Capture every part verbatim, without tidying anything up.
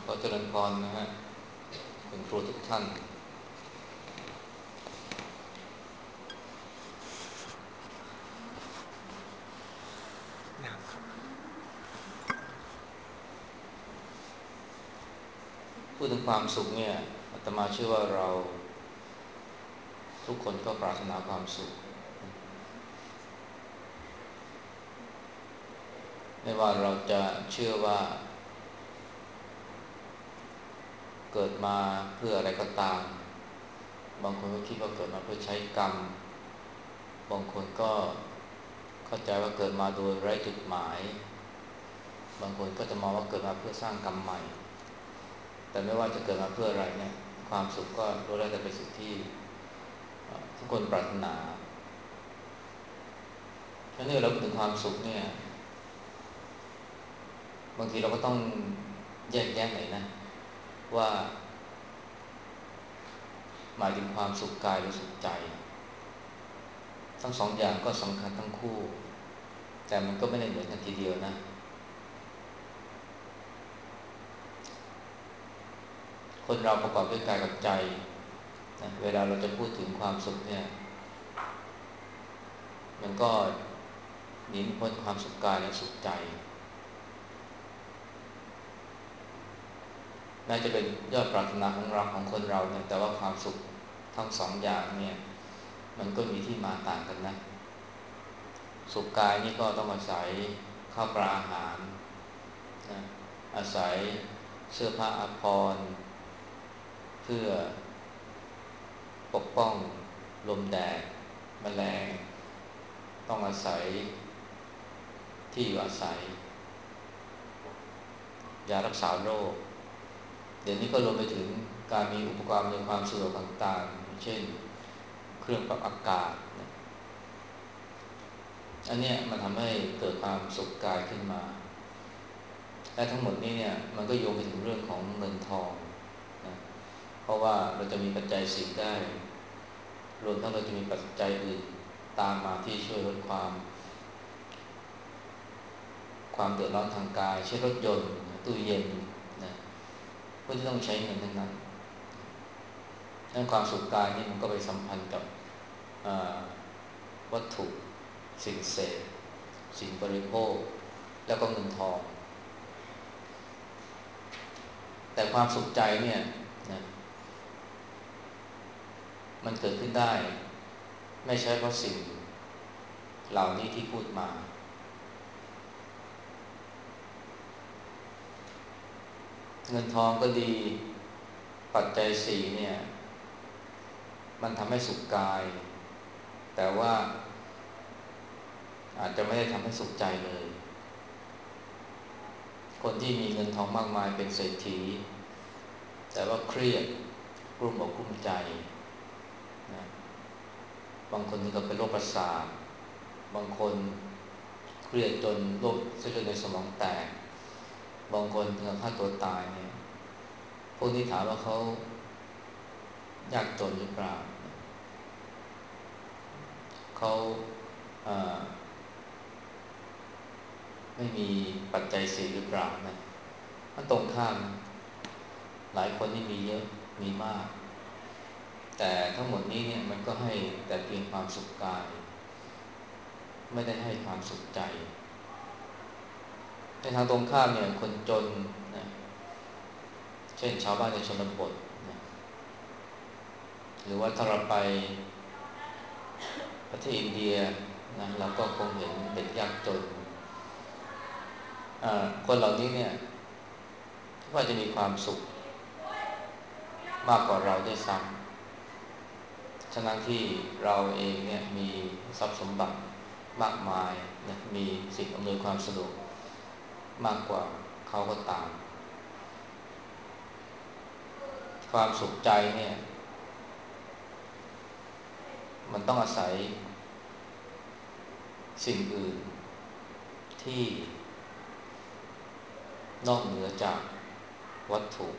ก็เจริญพรนะฮะคุณครูทุกท่านพูดถึงความสุขเนี่ยอาตมาเชื่อว่าเราทุกคนก็ปรารถนาความสุขไม่ว่าเราจะเชื่อว่าเกิดมาเพื่ออะไรก็ตามบางคนก็คิดว่าเกิดมาเพื่อใช้กรรมบางคนก็เข้าใจว่าเกิดมาโดยไร้จุดหมายบางคนก็จะมองว่าเกิดมาเพื่อสร้างกรรมใหม่แต่ไม่ว่าจะเกิดมาเพื่ออะไรเนี่ยความสุขก็ล้วนแล้วแต่เป็นสิ่งที่ทุกคนปรารถนาถ้าเนี่ยเราพูดถึงความสุขเนี่ยบางทีเราก็ต้องแยกแยะหน่อยนะว่าหมายถึงความสุขกายหรือสุขใจทั้งสองอย่างก็สำคัญทั้งคู่แต่มันก็ไม่ได้เหมือนกันทีเดียวนะคนเราประกอบด้วยกายกับใจนะเวลาเราจะพูดถึงความสุขเนี่ยมันก็หนีไม่พ้นความสุขกายและสุขใจน่าจะเป็นยอดปรารถนาของเราของคนเราเนี่ยแต่ว่าความสุขทั้งสองอย่างเนี่ยมันก็มีที่มาต่างกันนะสุขกายนี่ก็ต้องอาศัยข้าวปลาอาหารนะอาศัยเสื้อผ้าอาภรณ์เพื่อปกป้องลมแดดแมลงต้องอาศัยที่อยู่อาศัยยารักษาโรคเดี๋ยวนี้ก็รวมไปถึงการมีอุปกรณ์ในความสะดวกต่างๆเช่นเครื่องปรับอากาศอันเนี้ยมันทำให้เกิดความสุขกายขึ้นมาและทั้งหมดนี้เนี่ยมันก็โยงไปถึงเรื่องของเงินทองนะเพราะว่าเราจะมีปัจจัยสี่ได้รวมทั้งเราจะมีปัจจัยอื่นตามมาที่ช่วยลดความความเดือดร้อนทางกายเช่นรถยนต์ตู้เย็นนะพวกที่ต้องใช้เงินทั้งนั้นดังนั้นความสุขกายนี่มันก็ไปสัมพันธ์กับวัตถุสิ่งเสพสิ่งบริโภคแล้วก็เงินทองแต่ความสุขใจเนี่ยนะมันเกิดขึ้นได้ไม่ใช่เพราะสิ่งเหล่านี้ที่พูดมาเงินทองก็ดีปัจจัยสี่เนี่ยมันทำให้สุขกายแต่ว่าอาจจะไม่ได้ทำให้สุขใจเลยคนที่มีเงินทองมากมายเป็นเศรษฐีแต่ว่าเครียดกลุ้มอกกลุ้มใจนะบางคนนี่ก็เป็นโรคประสาทบางคนเครียดจนโรคเส้นเลือดในสมองแตกบางคนถึงกับฆ่าตัวตายเนี่ยพวกนี้ถามว่าเขายากจนหรือเปล่าเขาไม่มีปัจจัยสี่หรือเปล่านะมันตรงข้ามหลายคนที่มีเยอะมีมากแต่ทั้งหมดนี้เนี่ยมันก็ให้แต่เพียงความสุขกายไม่ได้ให้ความสุขใจในทางตรงข้ามเนี่ยคนจนนะเช่นชาวบ้านในชนบทนะหรือว่าถ้าเราไปประเทศอินเดียนะเราก็คงเห็นเด็กยากจนคนเหล่านี้เนี่ยว่าจะมีความสุขมากกว่าเราด้วยซ้ำฉะนั้นที่เราเองเนี่ยมีทรัพย์สมบัติมากมายนะมีสิ่งอำนวยความสะดวกมากกว่าเขาก็ตามความสุขใจเนี่ยมันต้องอาศัยสิ่งอื่นที่นอกเหนือจากวัตถุ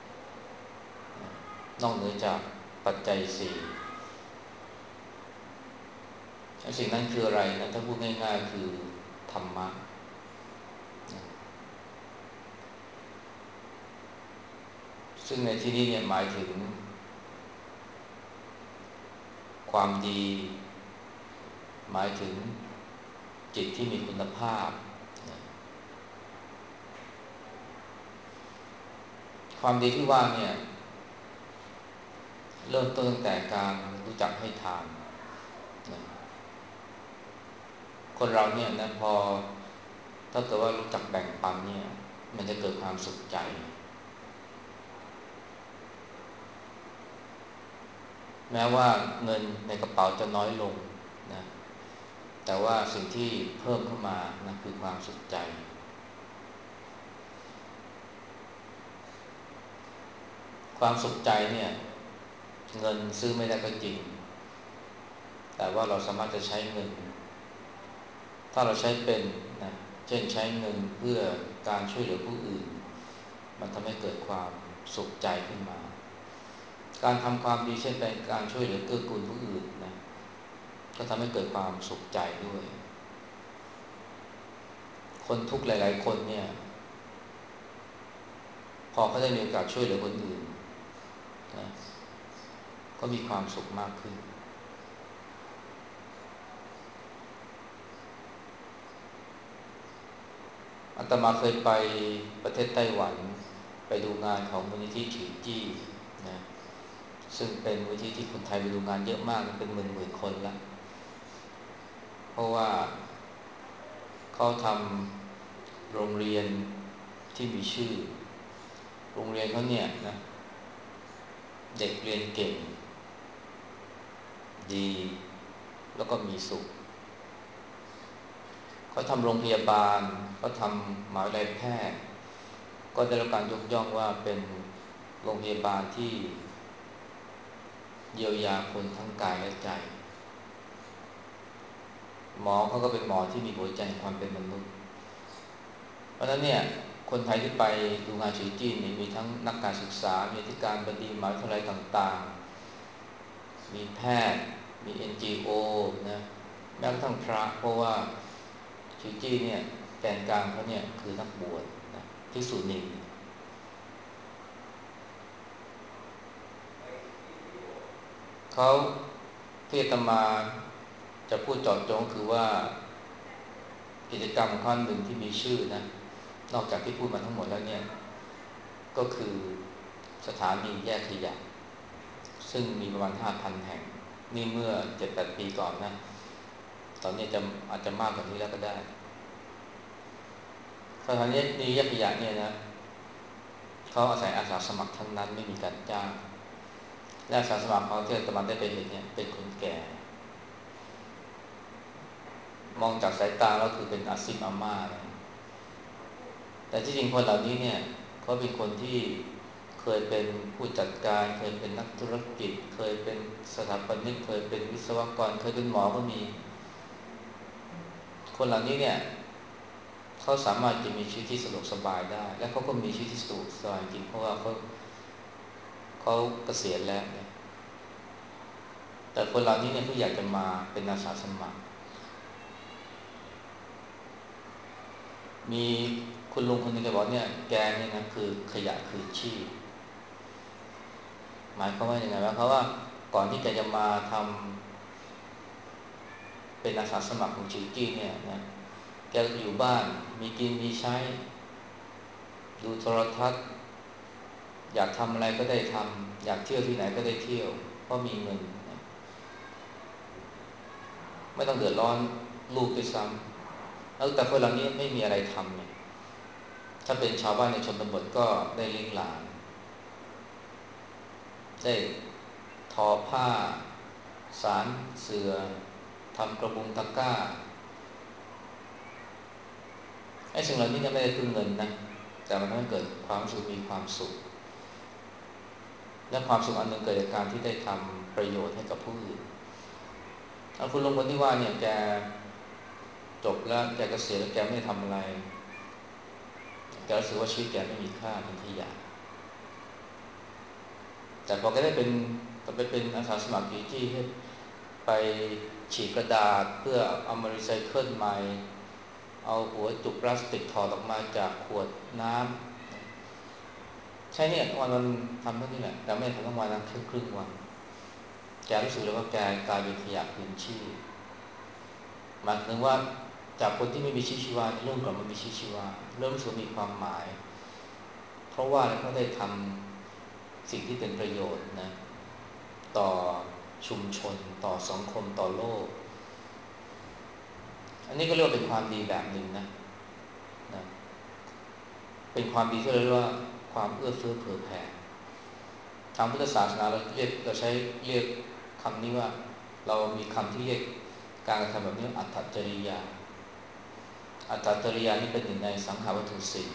นอกเหนือจากปัจจัยสี่สิ่งนั้นคืออะไรนะถ้าพูดง่ายๆคือธรรมะซึ่งในที่นี้เนี่ยหมายถึงความดีหมายถึงจิตที่มีคุณภาพนะความดีที่ว่าเนี่ยเริ่มต้นตั้งแต่การรู้จักให้ทานนะคนเราเนี่ยนะพอถ้าเกิดว่ารู้จักแบ่งปันเนี่ยมันจะเกิดความสุขใจแม้ว่าเงินในกระเป๋าจะน้อยลงนะแต่ว่าสิ่งที่เพิ่มเข้ามานะคือความสุขใจความสุขใจเนี่ยเงินซื้อไม่ได้ก็จริงแต่ว่าเราสามารถจะใช้เงินถ้าเราใช้เป็นนะเช่นใช้เงินเพื่อการช่วยเหลือผู้อื่นมันทำให้เกิดความสุขใจขึ้นมาการทำความดีเช่นเป็นการช่วยเหลือเกื้อกูลผู้อื่นนะก็ทำให้เกิดความสุขใจด้วยคนทุกข์หลายๆคนเนี่ยพอเขาได้มีโอกาสช่วยเหลือคนอื่นนะก็มีความสุขมากขึ้นอาตมาเคยไปประเทศไต้หวันไปดูงานของมูลนิธิฉิวจี้นะซึ่งเป็นมูลนิธิที่คนไทยไปดูงานเยอะมากเป็นหมื่นๆคนละเพราะว่าเขาทำโรงเรียนที่มีชื่อโรงเรียนเขาเนี่ยนะเด็กเรียนเก่งดีแล้วก็มีสุขเขาทำโรงพยาบาลเขาทำมหาวิทยาลัยแพทย์ก็ได้รับการยกย่องว่าเป็นโรงพยาบาลที่เยียวยาคนทั้งกายและใจหมอเขาก็เป็นหมอที่มีหัวใจความเป็นมนุษย์เพราะฉะนั้นเนี่ยคนไทยที่ไปดูงานฉีจีนมีทั้งนักการศึกษามีอธิการบดีมหาวิทยาลัยต่างๆมีแพทย์มี เอ็น จี โอ นะแม้กระทั่งพระเพราะว่าฉีจีเนี่ยแกนกลางเขาเนี่ยคือนักบวชนะภิกษุณีเขาที่อาตมาจะพูดเจาะจงคือว่ากิจกรรมข้อหนึ่งที่มีชื่อนะนอกจากที่พูดมาทั้งหมดแล้วเนี่ยก็คือสถานีแยกขยะซึ่งมีประมาณ ห้าพัน แห่งนี่เมื่อ เจ็ดแปด ปีก่อนนะตอนนี้จะอาจจะมากกว่านี้แล้วก็ได้สถานีนี้แยกขยะเนี่ยนะเขาอาศัยอาสาสมัครทั้งนั้นไม่มีการจ้างและอาสาสมัครเขาที่อาตมาได้ไปเห็นเนี่ยเป็นคนแก่มองจากสายตาแล้วคือเป็นอาซิมอาม่านะแต่ที่จริงคนเหล่านี้เนี่ยเขาเป็นคนที่เคยเป็นผู้จัดการเคยเป็นนักธุรกิจเคยเป็นสถาปนิกเคยเป็นวิศวกรเคยเป็นหมอก็มีคนเหล่านี้เนี่ยเขาสามารถจะมีชีวิตที่สะดวกสบายได้และเขาก็มีชีวิตที่สะดวกสบายจริงเพราะว่าเขาเขาเกษียณแล้วเนี่ยแต่คนเหล่านี้เนี่ยเขาอยากจะมาเป็นอาสาสมัครมีคุณลุงคนหนึงแกบอกเนี่ยแกเนี่ยนะคือขยะคือชีพหมายความว่าอย่างไงวะเพราะว่าก่อนที่แกจะมาทำเป็นอาสาสมัครของจิวจี้เนี่ยนะแกอยู่บ้านมีกินมีใช้ดูโทรทัศน์อยากทำอะไรก็ได้ทำอยากเที่ยวที่ไหนก็ได้เที่ยวเพราะมีเงินนะไม่ต้องเดือดร้อนลูกด้วยซ้ำแล้วแต่คนเหล่านี้ไม่มีอะไรทำเนี่ยถ้าเป็นชาวบ้านในชนบทก็ได้เลี้ยงหลานได้ทอผ้าสารเสือทำกระบุงตะกร้าไอ้สิ่งเหล่านี้เนี่ยไม่ได้พึ่งเงินนะแต่มันทำให้เกิดความสุขมีความสุขและความสุขอันหนึ่งเกิดจากการที่ได้ทำประโยชน์ให้กับผู้อื่นเอาคุณลุงคนที่ว่าเนี่ยแกจบแล้วแกเกษียณแล้วแกไม่ทำอะไรแกรู้สึกว่าชีวิตแกไม่มีค่าเป็นขยะแต่พอแกได้เป็นไปเป็นอาสาสมัครอยู่ที่ให้ไปฉีกกระดาษเพื่อเอามารีไซเคิลใหม่เอาหัวจุกพลาสติกถอดออกมาจากขวดน้ำใช่เนี่ยวันวันทำเท่านี้แหละแต่ไม่ทำทั้งวันนะครึ่งครึ่งวันแกรู้สึกเลยว่าแกกลายเป็นขยะพื้นชีพหมายถึงว่าจากคนที่ไม่มีชีวิตชีวาเริ่มกลับมามีชีวิตชีวาเริ่มรู้สึกมีความหมายเพราะว่าเขาได้ทำสิ่งที่เป็นประโยชน์นะต่อชุมชนต่อสังคมต่อโลกอันนี้ก็เรียกว่าเป็นความดีแบบหนึ่งนะนะเป็นความดีที่เรียกว่าความเอื้อเฟื้อเผื่อแผ่ทางพุทธศาสนาเราเรียกเราใช้เรียกคำนี้ว่าเรามีคำที่เรียกการกระทำแบบนี้อัตถจริยาอัตถจริยานี่เป็นหนึ่งในสังขารวัตถุสี่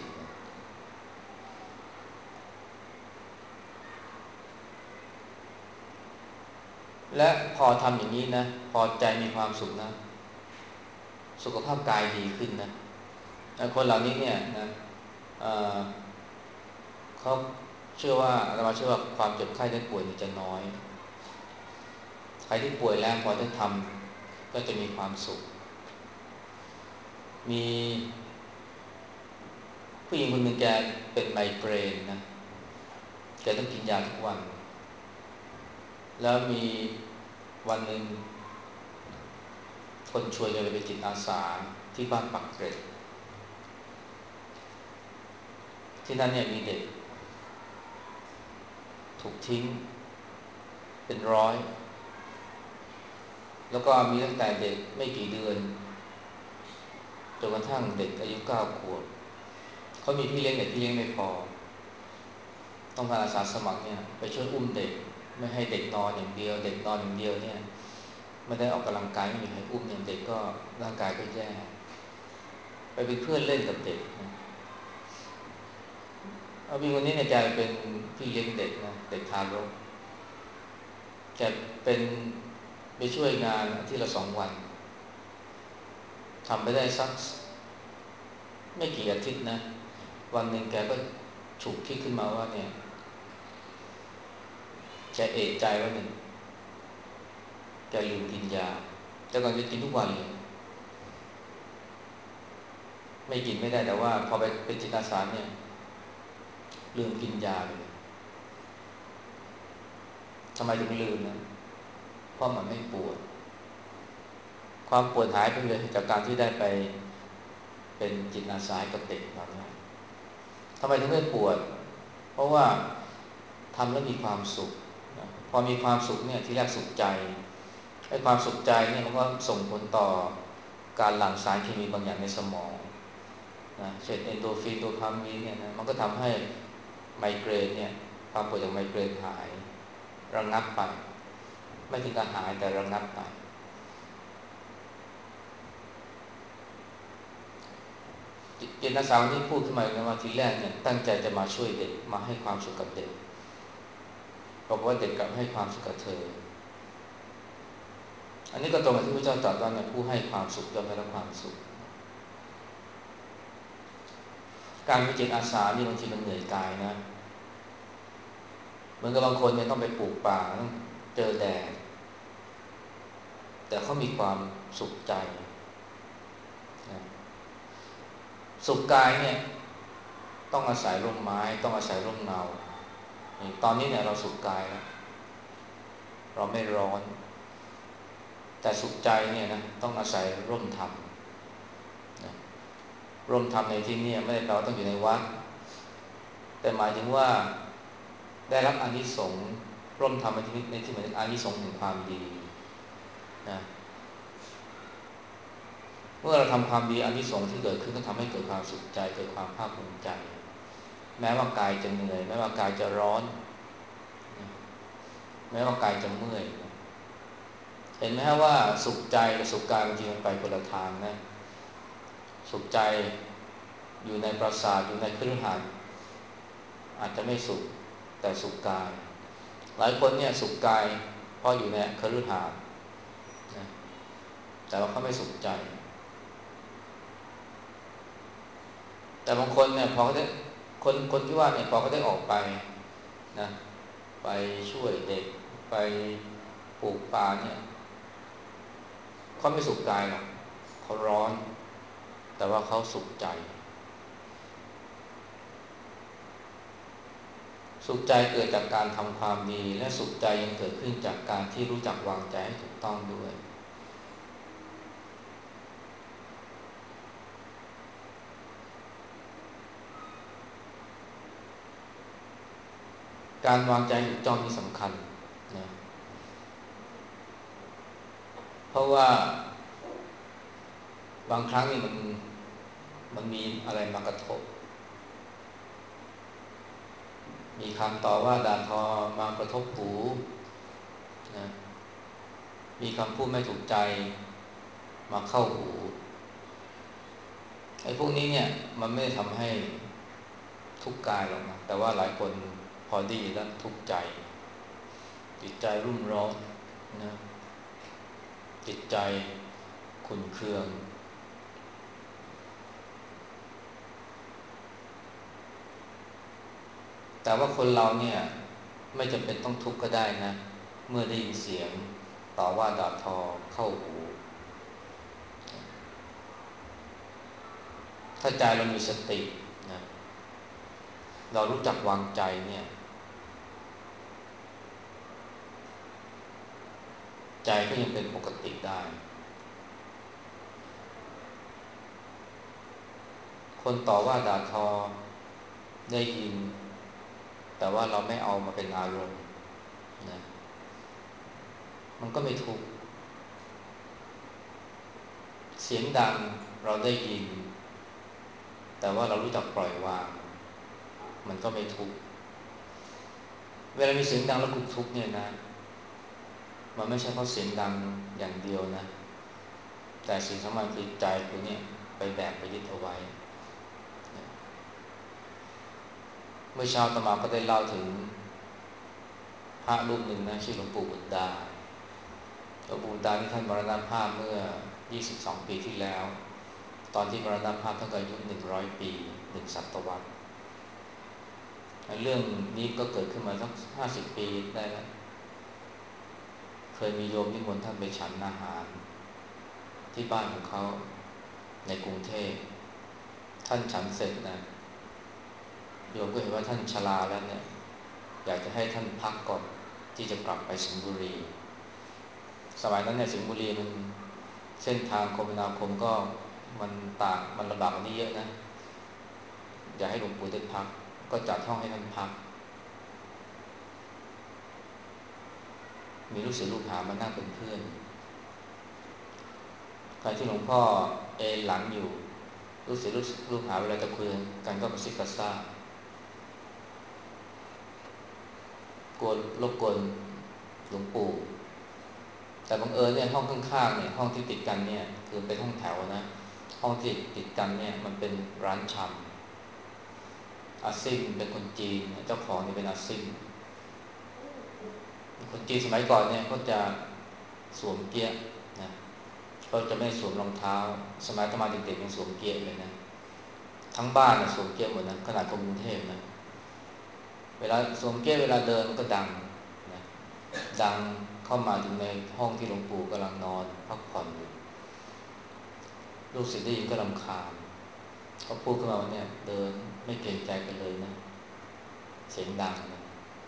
และพอทำอย่างนี้นะพอใจมีความสุขนะสุขภาพกายดีขึ้นนะคนเหล่านี้เนี่ยนะเเขาเชื่อว่าอาตมาเชื่อว่าความเจ็บไข้ได้ป่วยนี่จะน้อยใครที่ป่วยแล้วพอได้ทำก็จะมีความสุขมีผู้หญิงคนหนึ่งแกเป็นไมเกรนนะแกต้องกินยาทุกวันแล้วมีวันหนึ่งคนชวนแกไปเป็นจิตอาสาที่บ้านปักเกร็ดที่นั่นเนี่ยมีเด็กถูกทิ้งเป็นร้อยแล้วก็มีตั้งแต่เด็กไม่กี่เดือนจนกระทั่งเด็กอายุเก้าขวบเขามีพี่เลี้ยงแต่พี่เลี้ยงไม่พอต้องการอาสาสมัครเนี่ยไปช่วยอุ้มเด็กไม่ให้เด็กนอนอย่างเดียวเด็กนอนอย่างเดียวเนี่ยไม่ได้ออกกำลังกายไม่มีใครอุ้มเนี่ยเด็กก็ร่างกายก็แย่ไปเป็นเพื่อนเล่นกับเด็กนะเอาพี่คนนี้เนี่ยจะเป็นพี่เลี้ยงเด็กนะเด็กทารกจะเป็นไปช่วยงานที่ละสองวันทำไปได้สักไม่กี่อาทิตย์นะวันหนึ่งแกก็ฉุกคิดขึ้นมาว่าเนี่ยแกเอะใจว่าหนึ่งแกลืมกินยาแต่ก่อนจะกินทุกวันเลยไม่กินไม่ได้แต่ว่าพอไปเป็นจิตอาสาเนี่ยลืมกินยาเลยทำไมถึงลืมนะเพราะมันไม่ปวดความปวดหายไปเลยจากการที่ได้ไปเป็นจิตอาสากับเด็กเหล่านี้ทำไมถึงไม่ปวดเพราะว่าทำแล้วมีความสุขนะพอมีความสุขเนี่ยที่แรกสุขใจไอ้ความสุขใจเนี่ยมันก็ส่งผลต่อการหลั่งสารเคมีบางอย่างในสมองนะเช่นเอนโดรฟินโดพามีนเนี่ยนะมันก็ทำให้ไมเกรนเนี่ยความปวดจากไมเกรนหายระงับไปไม่ถึงกับหายแต่ระงับไปจิตอาสาที่พูดขึ้นมาในวันที่แรกเนี่ยตั้งใจจะมาช่วยเด็กมาให้ความสุขกับเด็กบอกว่าเด็กกลับให้ความสุขกับเธออันนี้ก็ตรงกับที่พระเจ้าตรัสว่าเนี่ยผู้ให้ความสุขย่อมได้รับความสุขการเป็นจิตอาสานี่บางทีมันเหนื่อยกายนะเหมือนกับบางคนเนี่ยต้องไปปลูกป่าต้องเจอแดดแต่เขามีความสุขใจนะสุขกายเนี่ยต้องอาศัยร่มไม้ต้องอาศัยร่มเงาตอนนี้เนี่ยเราสุขกายแล้วเราไม่ร้อนแต่สุขใจเนี่ยนะต้องอาศัยร่มธรรมนะร่มธรรมในที่นี้ไม่ได้แปลว่าต้องอยู่ในวัดแต่หมายถึงว่าได้รับอานิสงส์ร่มธรรมในที่นี้ในที่หมายถึงอานิสงส์แห่งความดีนะเมื่อเราทำความดีอานิสงส์ที่เกิดขึ้นก็ทำให้เกิดความสุขใจเกิดความภาคภูมิใจแม้ว่ากายจะเหนื่อยแม้ว่ากายจะร้อนแม้ว่ากายจะเมื่อยเห็นไหมฮะว่าสุขใจกับสุขกายบางทีมันไปคนละทางนะสุขใจอยู่ในปราสาทอยู่ในคฤหาสน์อาจจะไม่สุขแต่สุขกายหลายคนเนี่ยสุขกายเพราะอยู่ในคฤหาสน์นะแต่ว่าเขาไม่สุขใจแต่บางคนเนี่ยพอเขาได้คนคนที่ว่าเนี่ยพอเขาได้ออกไปนะไปช่วยเด็กไปปลูกป่าเนี่ยเขาไม่สุขกายหรอกเขาร้อนแต่ว่าเขาสุขใจสุขใจเกิดจากการทำความดีและสุขใจยังเกิดขึ้นจากการที่รู้จักวางใจให้ถูกต้องด้วยการวางใจถูกต้องที่สำคัญนะเพราะว่าบางครั้งนี่มันมันมีอะไรมากระทบมีคำต่อว่าด่าทอมากระทบหูนะมีคำพูดไม่ถูกใจมาเข้าหูไอ้พวกนี้เนี่ยมันไม่ได้ทำให้ทุกข์กายหรอกนะแต่ว่าหลายคนพอได้ยินแล้วทุกข์ใจจิตใจรุ่มร้อนนะจิตใจขุ่นเคืองแต่ว่าคนเราเนี่ยไม่จำเป็นต้องทุกข์ก็ได้นะเมื่อได้ยินเสียงต่อว่าด่าทอเข้าหูถ้าใจเรามีสตินะเรารู้จักวางใจเนี่ยใจก็ยังเป็นปกติได้คนต่อว่าด่าทอได้ยินแต่ว่าเราไม่เอามาเป็นอารมณ์นะมันก็ไม่ทุกข์เสียงดังเราได้ยินแต่ว่าเรารู้จักปล่อยวางมันก็ไม่ทุกข์เวลามีเสียงดังแล้วคุณทุกข์เนี่ยนะมันไม่ใช่เพราะเสียงดังอย่างเดียวนะแต่สิ่งสำคัญคือใจคุณเนี่ยไปแบกไปยึดเอาไว้เมื่อเช้าอาตมาก็ได้เล่าถึงพระรูปหนึ่งนะชื่อหลวงปู่บุตรดาหลวงปู่บุตรดาที่ท่านมรณภาพเมื่อยี่สิบสองปีที่แล้วตอนที่มรณภาพท่านก็อายุหนึ่งร้อยปีหนึ่งศตวรรษเรื่องนี้ก็เกิดขึ้นมาสักห้าสิบปีได้แล้วเคยมีโยมนิมนต์ท่านไปฉันอาหารที่บ้านของเขาในกรุงเทพท่านฉันเสร็จนะโยมก็เห็นว่าท่านชราแล้วเนี่ยอยากจะให้ท่านพักก่อนที่จะกลับไปสิงห์บุรีสมัยนั้นเนี่ยสิงห์บุรีมันเส้นทางคมนาคมก็มันต่างมันลำบากกว่านี้เยอะนะอยากให้หลวงปู่ได้พักก็จัดห้องให้ท่านพักมีลูกศิษย์ลูกหามานั่งเป็นเพื่อนใครที่หลวงพ่อเอนหลังอยู่ลูกศิษย์ลูกหาเวลาจะคุยกันก็กระซิบกระซาบกวนรบกวนหลวงปู่แต่บังเอิญเนี่ยห้องข้างๆเนี่ยห้องที่ติดกันเนี่ยคือเป็นห้องแถวนะห้องที่ติดกันเนี่ยมันเป็นร้านชำอาซิมเป็นคนจีนเจ้าของนี่เป็นอาซิมคนจีนสมัยก่อนเนี่ยเขาจะสวมเกียร์นะเขาจะไม่สวมรองเท้าสมัยอาตมาเด็กๆยังสวมเกียร์เลยนะทั้งบ้านนะสวมเกียร์หมดนะขนาดกรุงเทพนะเวลาสวมเกียร์เวลาเดินมันก็ดังนะดังเข้ามาถึงในห้องที่หลวงปู่กำลังนอนพักผ่อนอยู่ลูกศิษย์ได้ยินก็รำคาญเขาพูดขึ้นมาว่าเนี่ยเดินไม่เกรงใจกันเลยนะเสียงดังนะ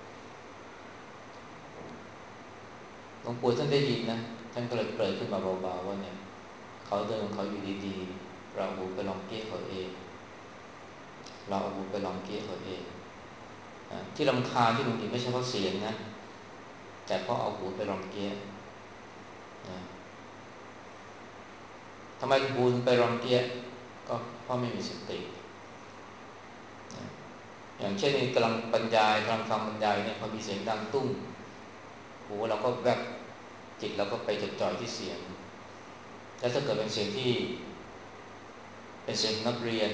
หลวงปู่ท่านได้ยินนะท่านก็เลยเปรยขึ้นมาเบาๆว่าเนี่ยเขาเดินของเขาอยู่ดีๆเราหูไปลองเกี้ยเขาเองเราเอาหูไปลองเกี้ยเขาเองที่รำคาญที่บางทีไม่ใช่เพราะเสียงนะแต่เพราะเอาหูไปลองเกี้ยนะทำไมหูถึงไปลองเกี้ยก็เพราะไม่มีสตินะอย่างเช่นกำลังบรรยายกำลังฟังบรรยายเนี่ยพอมีเสียงดังตุ้มหูเราก็แวบจิตเราก็ไปจดจ่อยที่เสียงแล้วถ้าเกิดเป็นเสียงที่เป็นเสียงนักเรียน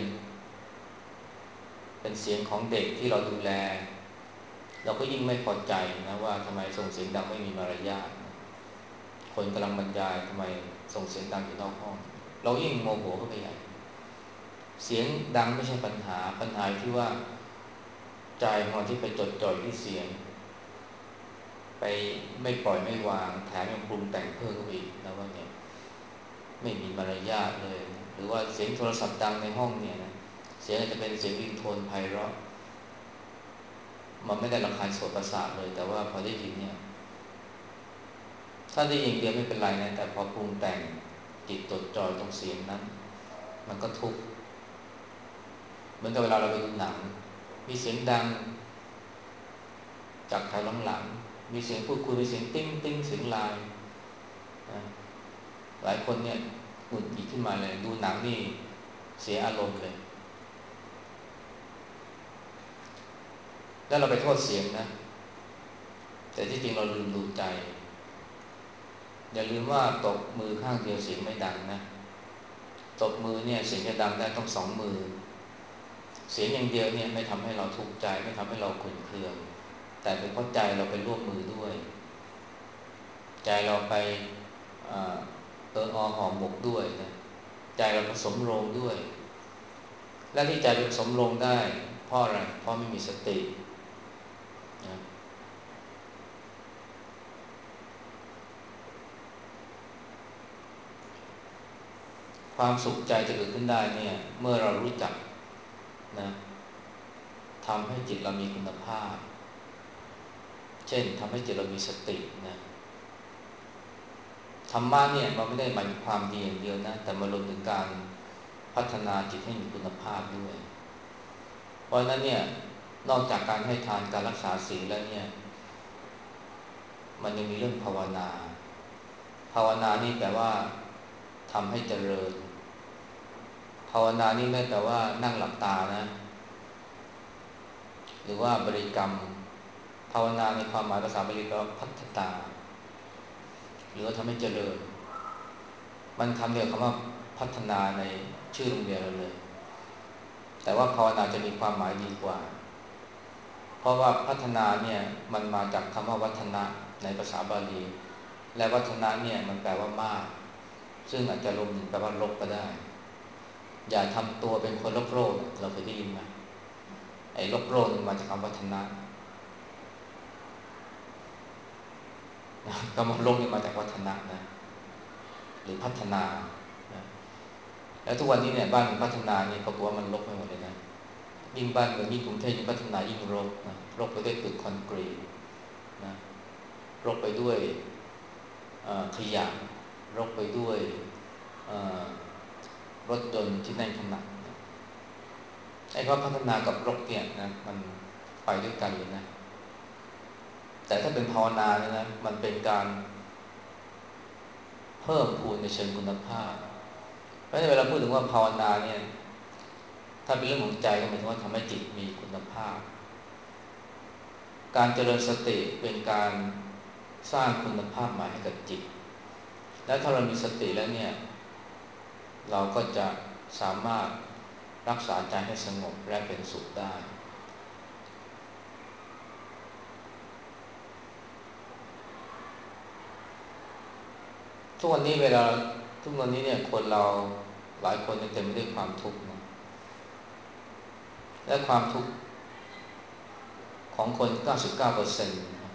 เป็นเสียงของเด็กที่เราดูแลเราก็ยิ่งไม่พอใจนะว่าทำไมส่งเสียงดังไม่มีมารยาทคนกำลังบรรยายทำไมส่งเสียงดังอยู่นอกห้องเรายิ่งโมโหเข้าไปใหญ่เสียงดังไม่ใช่ปัญหาปัญหาที่ว่าใจของเราที่ไปจดจ่อยที่เสียงไปไม่ปล่อยไม่วางแถมยังปรุงแต่งเพิ่มเข้าไปอีกนะว่าเนี่ยไม่มีมารยาทเลยหรือว่าเสียงโทรศัพท์ดังในห้องเนี่ยนะเสียงอาจจะเป็นเสียงริงโทนไพเราะมันไม่ได้ระคายโสตประสาทเลยแต่ว่าพอได้ยินเนี่ยถ้าได้ยินเดียวไม่เป็นไรนะแต่พอปรุงแต่งจิตจดจ่อตรงเสียงนั้นมันก็ทุกข์เหมือนกับเวลาเราไปดูหนังมีเสียงดังจากแถวหลังๆมีเสียงพูดคุยมีเสียงติ้งติ้งเสียงลายนะหลายคนเนี่ยหงุดหงิดขึ้นมาเลยดูหนังนี่เสียอารมณ์เลยแล้วเราไปโทษเสียงนะแต่ที่จริงเราลืมดูใจอย่าลืมว่าตบมือข้างเดียวเสียงไม่ดังนะตบมือเนี่ยเสียงจะดังได้ต้องสองมือเสียงอย่างเดียวเนี่ยไม่ทำให้เราทุกข์ใจไม่ทำให้เราขุ่นเคืองแต่เป็นเพราะใจเราไปร่วมมือด้วยใจเราไปเอ่อเอออหอมหมกด้วยนะใจเราผสมโรงด้วยและที่ใจผสมโรงได้เพราะอะไรเพราะไม่มีสตินะความสุขใจจะเกิดขึ้นได้เนี่ยเมื่อเรารู้จักนะทำให้จิตเรามีคุณภาพเช่นทำให้จิตเรามีสตินะธรรมะเนี่ยมันไม่ได้หมายถึงความดีอย่างเดียวนะแต่มันรวมถึงการพัฒนาจิตให้มีคุณภาพด้วยเพราะฉะนั้นเนี่ยนอกจากการให้ทานการรักษาศีลแล้วเนี่ยมันยังมีเรื่องภาวนาภาวนานี่แปลว่าทำให้เจริญภาวนานี่ไม่แปลว่านั่งหลับตานะหรือว่าบริกรรมภาวนาในความหมายภาษาบาลีแปลว่าพัฒนาหรือว่าทำให้เจริญมันคำเดียวคำว่าพัฒนาในชื่อโรงเรียนเราเลยแต่ว่าภาวนาจะมีความหมายดีกว่าเพราะว่าพัฒนาเนี่ยมันมาจากคำว่าวัฒนะในภาษาบาลีและวัฒนะเนี่ยมันแปลว่ามากซึ่งอาจจะรวมถึงแปลว่าลบก็ได้อย่าทำตัวเป็นคนโลภโลภเราเคยได้ยินไหมไอ้โลภโลภมันมาจากคำวัฒนะคำว่าโลภนี่มาจากวัฒนะนะหรือพัฒนานะแล้วทุกวันนี้เนี่ยบ้านพัฒนาเนี่ยปรากฏว่ามันลบไปหมดเลยนะยิ่งบ้านเมืองยิ่งกรุงเทพยิ่งพัฒนายิ่งรกนะรกไปด้วยตึกคอนกรีตนะรกไปด้วยขยะรกไปด้วยรถยนต์ที่แน่นขนาดไอ้คำว่าพัฒนากับรกเนี่ยนะมันไปด้วยกันเลยนะแต่ถ้าเป็นภาวนาเนี่ยนะมันเป็นการเพิ่มพูนในเชิงคุณภาพเพราะฉะนั้นเวลาพูดถึงว่าภาวนาเนี่ยถ้าเป็นเรื่องของใจก็หมายถึงว่าทำให้จิตมีคุณภาพการเจริญสติเป็นการสร้างคุณภาพใหม่ให้กับจิตและถ้าเรามีสติแล้วเนี่ยเราก็จะสามารถรักษาใจให้สงบและเป็นสุขได้ทุกวันนี้เวลาทุกวันนี้เนี่ยคนเราหลายคนเต็มไปด้วยความทุกข์นะและความทุกข์ของคน เก้าสิบเก้าเปอร์เซ็นต์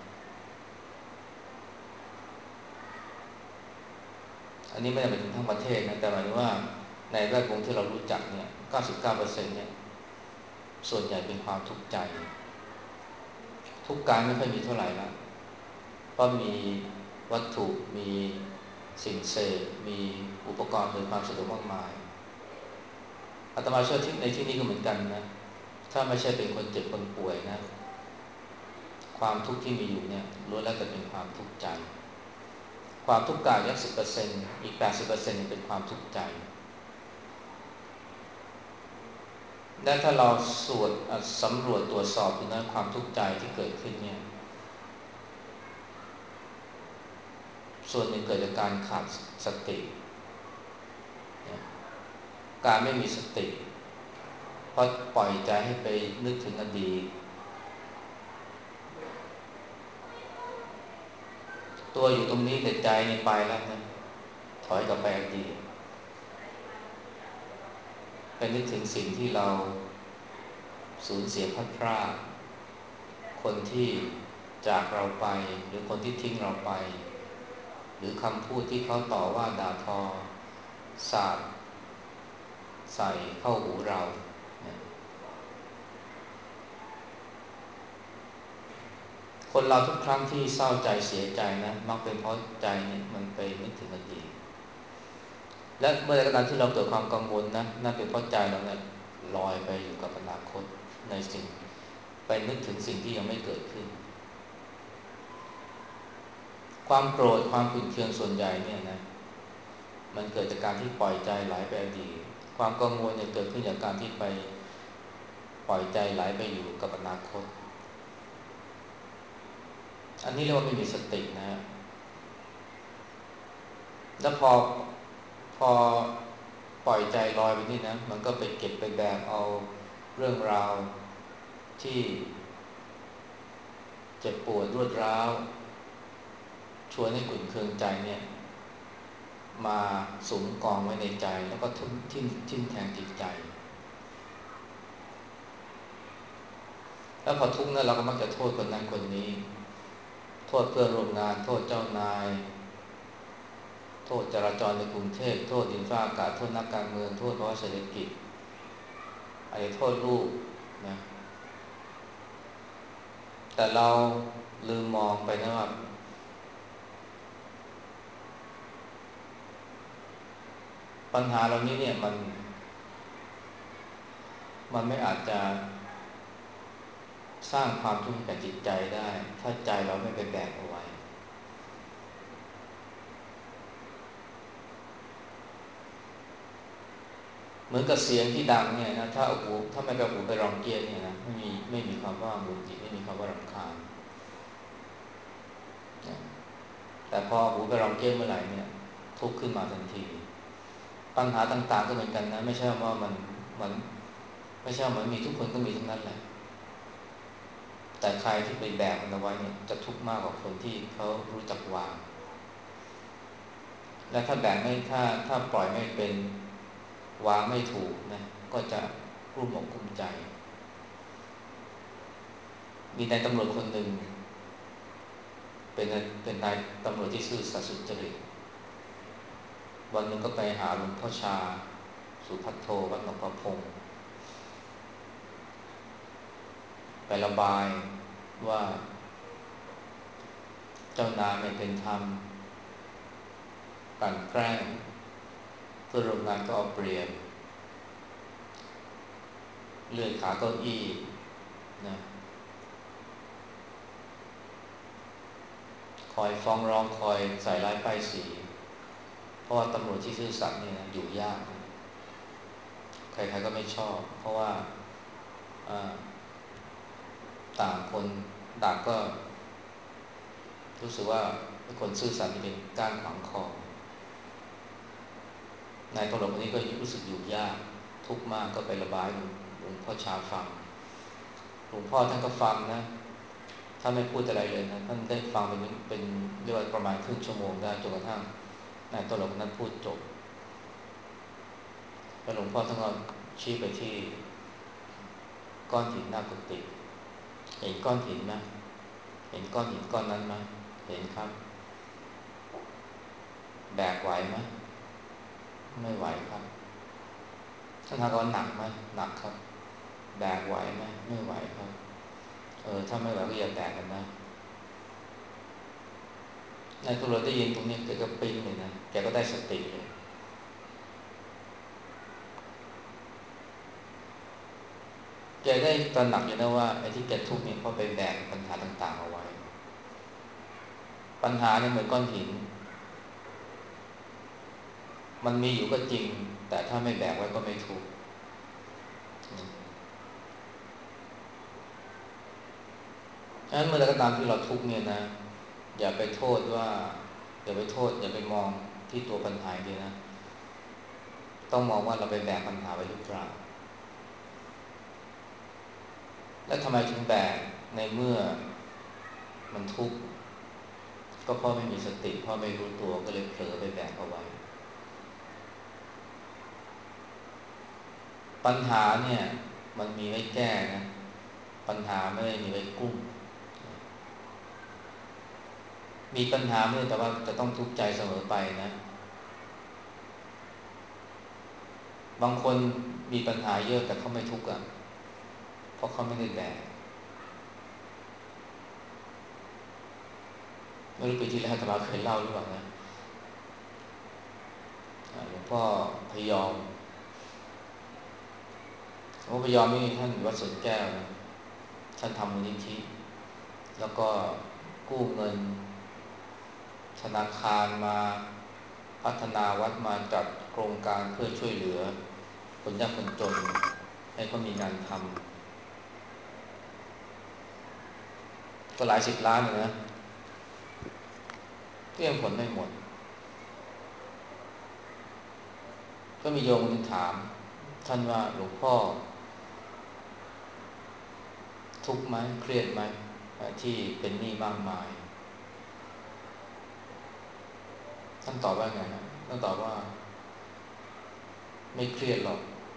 อันนี้ไม่ได้หมายถึงทั้งประเทศนะแต่หมายถึงว่าในแวดวงที่เรารู้จักเนี่ย เก้าสิบเก้าเปอร์เซ็นต์ เนี่ยส่วนใหญ่เป็นความทุกข์ใจทุกข์กายไม่ค่อยมีเท่าไหร่แล้วเพราะมีวัตถุมีสิ่งเสพมีอุปกรณ์โดยความสะดวกมากมายอาตมาเชื่อที่ในที่นี้ก็เหมือนกันนะถ้าไม่ใช่เป็นคนเจ็บคนป่วยนะความทุกข์ที่มีอยู่เนี่ยล้วนแล้วแต่เป็นความทุกข์ใจความทุกข์กายยักสิบเปอร์เซ็นต์อีกแปดสิบเปอร์เซ็นต์เป็นความทุกข์ใจและถ้าเราสวดสำรวจตรวจสอบดูนะความทุกข์ใจที่เกิดขึ้นเนี่ยส่วนหนึ่งเกิดจากการขาดสติการไม่มีสติเพราะปล่อยใจให้ไปนึกถึงอดีตตัวอยู่ตรงนี้แต่ใจนี่ไปแล้วนะถอยกลับไปอดีตไปนึกถึงสิ่งที่เราสูญเสียพลัดพรากคนที่จากเราไปหรือคนที่ทิ้งเราไปหรือคำพูดที่เขาต่อว่าด่าทอสาดใส่เข้าหูเราคนเราทุกครั้งที่เศร้าใจเสียใจนะมักเป็นเพราะใจเนี่ยมันไปนึกถึงอดีตและเมื่อใดก็ตามที่เราเกิดความกังวลนะนั่นเป็นเพราะใจเราเนี่ยลอยไปอยู่กับอนาคตในสิ่งไปนึกถึงสิ่งที่ยังไม่เกิดขึ้นความโกรธความขุ่นเคืองส่วนใหญ่เนี่ยนะมันเกิดจากการที่ปล่อยใจไหลไปอดีตความกังวลเนี่ยเกิดขึ้นจากการที่ไปปล่อยใจไหลไปอยู่กับอนาคตอันนี้เรียกว่าไม่มีสตินะแล้วพอพอปล่อยใจลอยไปนี่นะมันก็ไปเก็บไปแบกเอาเรื่องราวที่เจ็บปวดรวดร้าวชวนให้ขุ่นเคืองใจเนี่ยมาสุมกองไว้ในใจแล้วก็ทุ่มทิ่มทิ่มแทงจิตใจแล้วพอทุกข์นั้นเราก็มักจะโทษคนนั้นคนนี้โทษเพื่อนร่วมงานโทษเจ้านายโทษจราจรในกรุงเทพโทษดินฟ้าอากาศโทษนักการเมืองโทษเพราะเศรษฐกิจอาจจะโทษลูกนะแต่เราลืมมองไปนะว่าปัญหาเหล่านี้เนี่ยมันมันไม่อาจจะสร้างความทุกข์ให้กับจิตใจได้ถ้าใจเราไม่ไปแบกเอาไว้เหมือนกับเสียงที่ดังเนี่ยนะถ้าเอาหูถ้าไม่ไปหูไปรองเกียร์เนี่ยนะไม่มีไม่มีคำว่าหงุดหงิดไม่มีคำว่ารำคาญนะแต่พอหูไปรองเกียร์เมื่อไหร่เนี่ยทุกข์ขึ้นมาทันทีปัญหาต่างๆก็เหมือนกันนะไม่ใช่ว่ามันมันไม่ใช่ว่ามันมีทุกคนก็มีทั้งนั้นแหละแต่ใครที่ไปแบกมันเอาไว้เนี่ยจะทุกข์มากกว่าคนที่เขารู้จักวางและถ้าแบกไม่ถ้าถ้าปล่อยไม่เป็นวางไม่ถูกนะก็จะกลุ้มอกกลุ้มใจมีนายตำรวจคนหนึ่งเป็นเป็นนายตำรวจที่ซื่อสัตย์สุจริตวันหนึ่งก็ไปหาหลวงพ่อชาสุภัทโทวัดหนองประพงไประบายว่าเจ้านายไม่เป็นธรรมกลั่นแกล้งเพื่อนร่วมงานก็เอาเปรียบเลื่อยขาเก้าอี้นะคอยฟ้องร้องคอยใส่ร้ายป้ายสีเพราะว่าตำรวจที่ซื่อสัตย์เนี่ยนะอยู่ยากใครๆก็ไม่ชอบเพราะว่าต่างคนต่างก็รู้สึกว่าคนซื่อสัตย์นี่เป็นก้านขวางคอนายตำรวจคนนี้ก็รู้สึกอยู่ยากทุกข์มากก็ไประบายหลวงพ่อชาฟังหลวงพ่อท่านก็ฟังนะถ้าไม่พูดอะไรเลยนะท่านได้ฟังเป็นเป็นเรียกว่าประมาณครึ่งชั่วโมงได้จนกระทั่งนายตำรวจคนนั้นพูดจบแล้วหลวงพ่อท่านก็ชี้ไปที่ก้อนหินหน้ากุฏิเห็นก้อนหินไหมเห็นก้อนหินก้อนนั้นไหมเห็นครับแบกไหวไหมไม่ไหวครับท่านถามว่าหนักไหมหนักครับแบกไหวไหมไม่ไหวครับเออถ้าไม่ไหวก็อย่าแบกกันนะนายตำรวจได้ยินตรงนี้แกก็ปิ้งเลยนะแกก็ได้สติเลยแกได้ตระหนักอยู่นะว่าไอ้ที่แกทุกข์เนี่ยเพราะไปแบกปัญหาต่างๆเอาไว้ปัญหาเนี่ยเหมือนก้อนหินมันมีอยู่ก็จริงแต่ถ้าไม่แบกไว้ก็ไม่ทุกข์ฉะนั้นเมื่อใดก็ตามที่เราทุกข์เนี่ยนะอย่าไปโทษว่าอย่าไปโทษอย่าไปมองที่ตัวปัญหาดีนะต้องมองว่าเราไปแบกปัญหาไว้หรือเปล่าและทำไมถึงแบกในเมื่อมันทุกข์ก็เพราะไม่มีสติเพราะไม่รู้ตัวก็เลยเผลอไปแบกเอาไว้ปัญหาเนี่ยมันมีไว้แก้นะปัญหาไม่ได้มีไว้กุ้มมีปัญหาไม่ได้แต่ว่าจะต้องทุกข์ใจเสมอไปนะบางคนมีปัญหาเยอะแต่เขาไม่ทุกข์อ่ะเพราะเขาไม่ได้แบกไม่รู้ปีที่แล้วอาตมาเคยเล่าหรือเปล่านะหลวงพ่อพยอมหลวงพ่อพยอมนี่ท่านอยู่วัดสวนแก้วนะท่านทำมูลนิธิแล้วก็กู้เงินธนาคารมาพัฒนาวัดมาจัดโครงการเพื่อช่วยเหลือคนยากคนจนให้เขามีงานทำก็หลายสิบล้านเลยนะก็ยังผลไม่หมดก็มีโยมคนถามท่านว่าหลวงพ่อทุกข์ไหมเครียดไหมที่เป็นหนี้มากมายท่านตอบว่าไงนะท่านตอบว่าไม่เครียดหรอก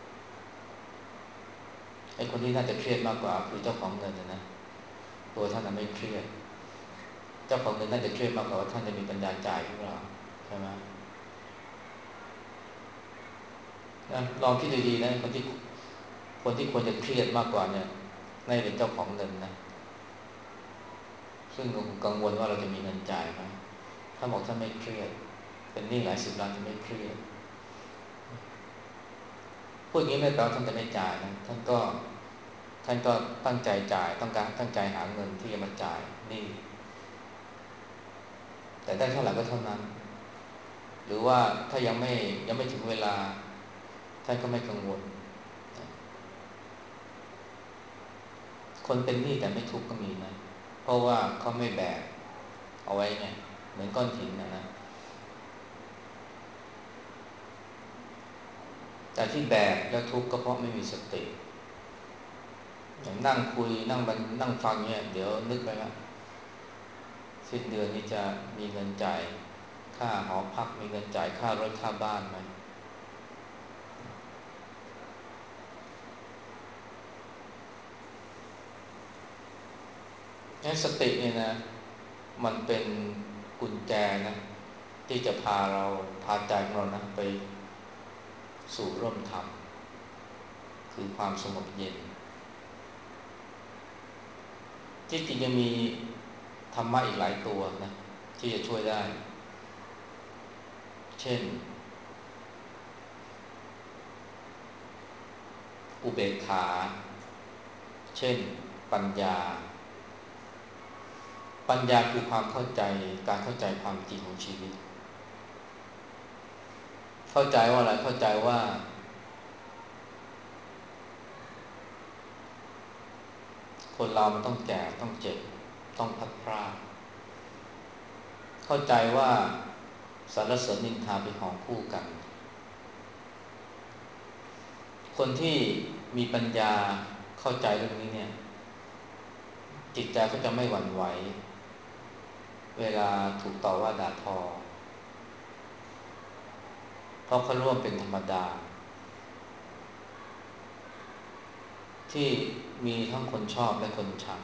ไอ้คนที่น่าจะเครียดมากกว่าคือเจ้าของเงินนะตัวท่านน่ะไม่เครียดเจ้าของเงินน่าจะเครียดมากกว่าว่าท่านจะมีปัญญาจ่ายหรือเปล่าใช่ไหมนะลองคิดดีๆนะคนที่คนที่ควรจะเครียดมากกว่าเนี่ยน่าจะเป็นเจ้าของเงินนะซึ่งกังวลว่าเราจะมีเงินจ่ายไหมถ้าบอกท่านไม่เครียดเป็นหนี้หลายสิบล้านจะไม่เครียดพูดอย่างนี้ไม่แปลว่าท่านจะไม่จ่ายนะท่านก็ท่านก็ตั้งใจจ่ายต้องการตั้งใจหาเงินที่จะมาจ่ายหนี้แต่ได้เท่าไหร่ก็เท่านั้นหรือว่าถ้ายังไม่ยังไม่ถึงเวลาท่านก็ไม่กังวลคนเป็นหนี้แต่ไม่ทุกข์ก็มีนะเพราะว่าเขาไม่แบกเอาไว้ไงเหมือนก้อนหินนะนะแต่ที่แบกแล้วทุกข์ก็เพราะไม่มีสติอย่างนั่งคุยนั่งบันนั่งฟังเนี่ยเดี๋ยวนึกไปละสิ้นเดือนนี้จะมีเงินจ่ายค่าหอพักมีเงินจ่ายค่ารถค่าบ้านไหมงั้นสติเนี่ยนะมันเป็นกุญแจนะที่จะพาเราพาใจของเรานะไปสู่ร่มธรรมคือความสงบเย็นที่จริงยังมีธรรมะอีกหลายตัวนะที่จะช่วยได้เช่นอุเบกขาเช่นปัญญาปัญญาคือความเข้าใจการเข้าใจความจริงของชีวิตเข้าใจว่าอะไรเข้าใจว่าคนเรามันต้องแก่ต้องเจ็บต้องพัดพรากเข้าใจว่าสรรเสริญนินทาเป็นของคู่กันคนที่มีปัญญาเข้าใจเรื่องนี้เนี่ยจิตใจก็จะไม่หวั่นไหวเวลาถูกต่อว่าด่าทอเพราะเขาร่วมเป็นธรรมดาที่มีทั้งคนชอบและคนชัง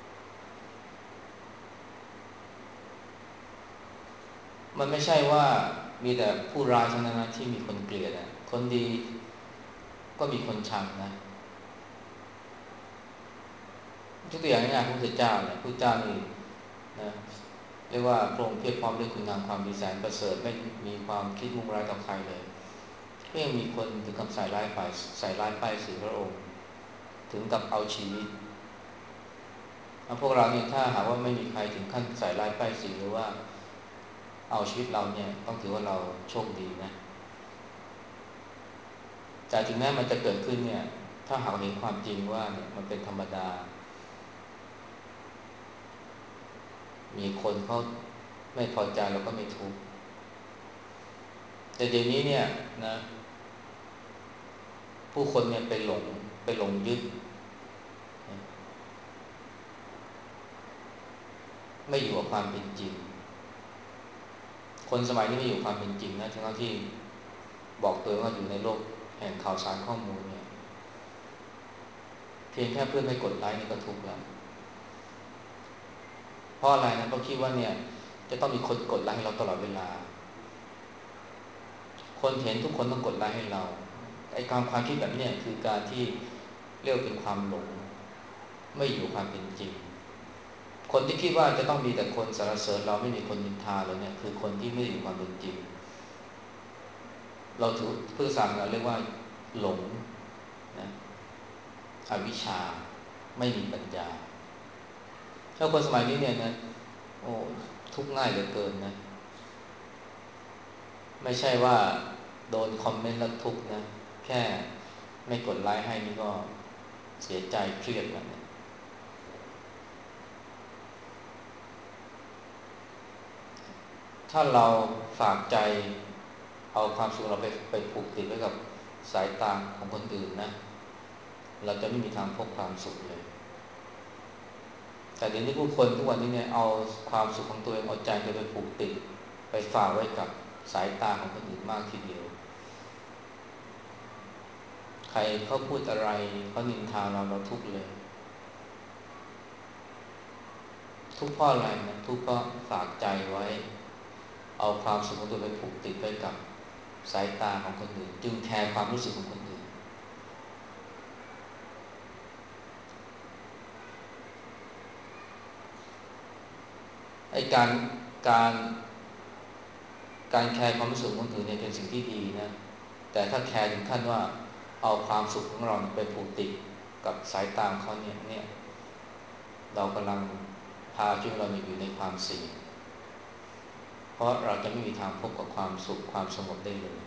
มันไม่ใช่ว่ามีแต่ผู้ร้ายเท่านั้นนะที่มีคนเกลียดนะคนดีก็มีคนชังนะยกตัวอย่างง่ายๆพระพุทธเจ้าเนี่ยพระพุทธเจ้านี่นะเรียกว่าพระองค์เพียรพร้อมด้วยคุณงามความดีแสนประเสริฐไม่มีความคิดมุ่งร้ายต่อใครเลยก็ยังมีคนถึงกับใส่ร้ายป้ายใส่ร้ายป้ายสีพระองค์ถึงกับเอาชีวิตพวกเราเนี่ยถ้าหากว่าไม่มีใครถึงขั้นใส่ร้ายป้ายสีหรือว่าเอาชีวิตเราเนี่ยต้องถือว่าเราโชคดีนะแต่ถึงแม้มันจะเกิดขึ้นเนี่ยถ้าหากเห็นความจริงว่าเนี่ยมันเป็นธรรมดามีคนเขาไม่พอใจเราก็ไม่ทุกข์แต่เดี๋ยวนี้เนี่ยนะผู้คนเนี่ยไปหลงไปหลงยึดไม่อยู่กับความเป็นจริงคนสมัยนี้ไม่อยู่ความเป็นจริงนะทั้งที่บอกตัวว่าอยู่ในโลกแห่งข่าวสารข้อมูลเนี่ยเพียงแค่เพื่อนไม่กดไลค์นี่ก็ทุกข์แล้วเพราะอะไรนะเพราะคิดว่าเนี่ยจะต้องมีคนกดไลค์ให้เราตลอดเวลาคนเห็นทุกคนต้องกดไลค์ให้เราไอ้ความความคิดแบบนี้คือการที่เรียกเป็นความหลงไม่อยู่ความเป็นจริงคนที่คิดว่าจะต้องมีแต่คนสรรเสริญเราไม่มีคนนินทาเลยเนี่ยคือคนที่ไม่มีความเป็นจริงเราถือพุทธศาสนาเรียกว่าหลงนะอวิชชาไม่มีปัญญาถ้าคนสมัยนี้เนี่ยนะโอ้ทุกข์ง่ายเหลือเกินนะไม่ใช่ว่าโดนคอมเมนต์แล้วทุกข์นะแค่ไม่กดไลค์ให้นี่ก็เสียใจเครียดแล้วเนี่ยถ้าเราฝากใจเอาความสุขเราไปไปผูกติดไว้กับสายตาของคนอื่นนะเราจะไม่มีทางพบความสุขเลยแต่เดี๋ยวนี้ผู้คนทุกวันนี้เนี่ยเอาความสุขของตัวเองเอาใจตัวไปผูกติดไปฝากไว้กับสายตาของคนอื่นมากทีเดียวใครเขาพูดอะไรเขานินทาเราเราทุกข์เลยทุกข์เพราะอะไรนะทุกข์เพราะฝากใจไว้เอาความสุขของตัวไปผูกติดไว้กับสายตาของคนอื่นจึงแคร์ความรู้สึกของคนอื่นไอ้การการการแคร์ความรู้สึกของคนอื่นเนี่ยเป็นสิ่งที่ดีนะแต่ถ้าแคร์ถึงขั้นว่าเอาความสุขของเราไปผูกติดกับสายตาของเขาเนี่ยเนี่ยเรากำลังพาชีวิตเราอยู่ในความเสี่ยงเพราะเราจะไม่มีทางพบกับความสุขความสงบได้เลย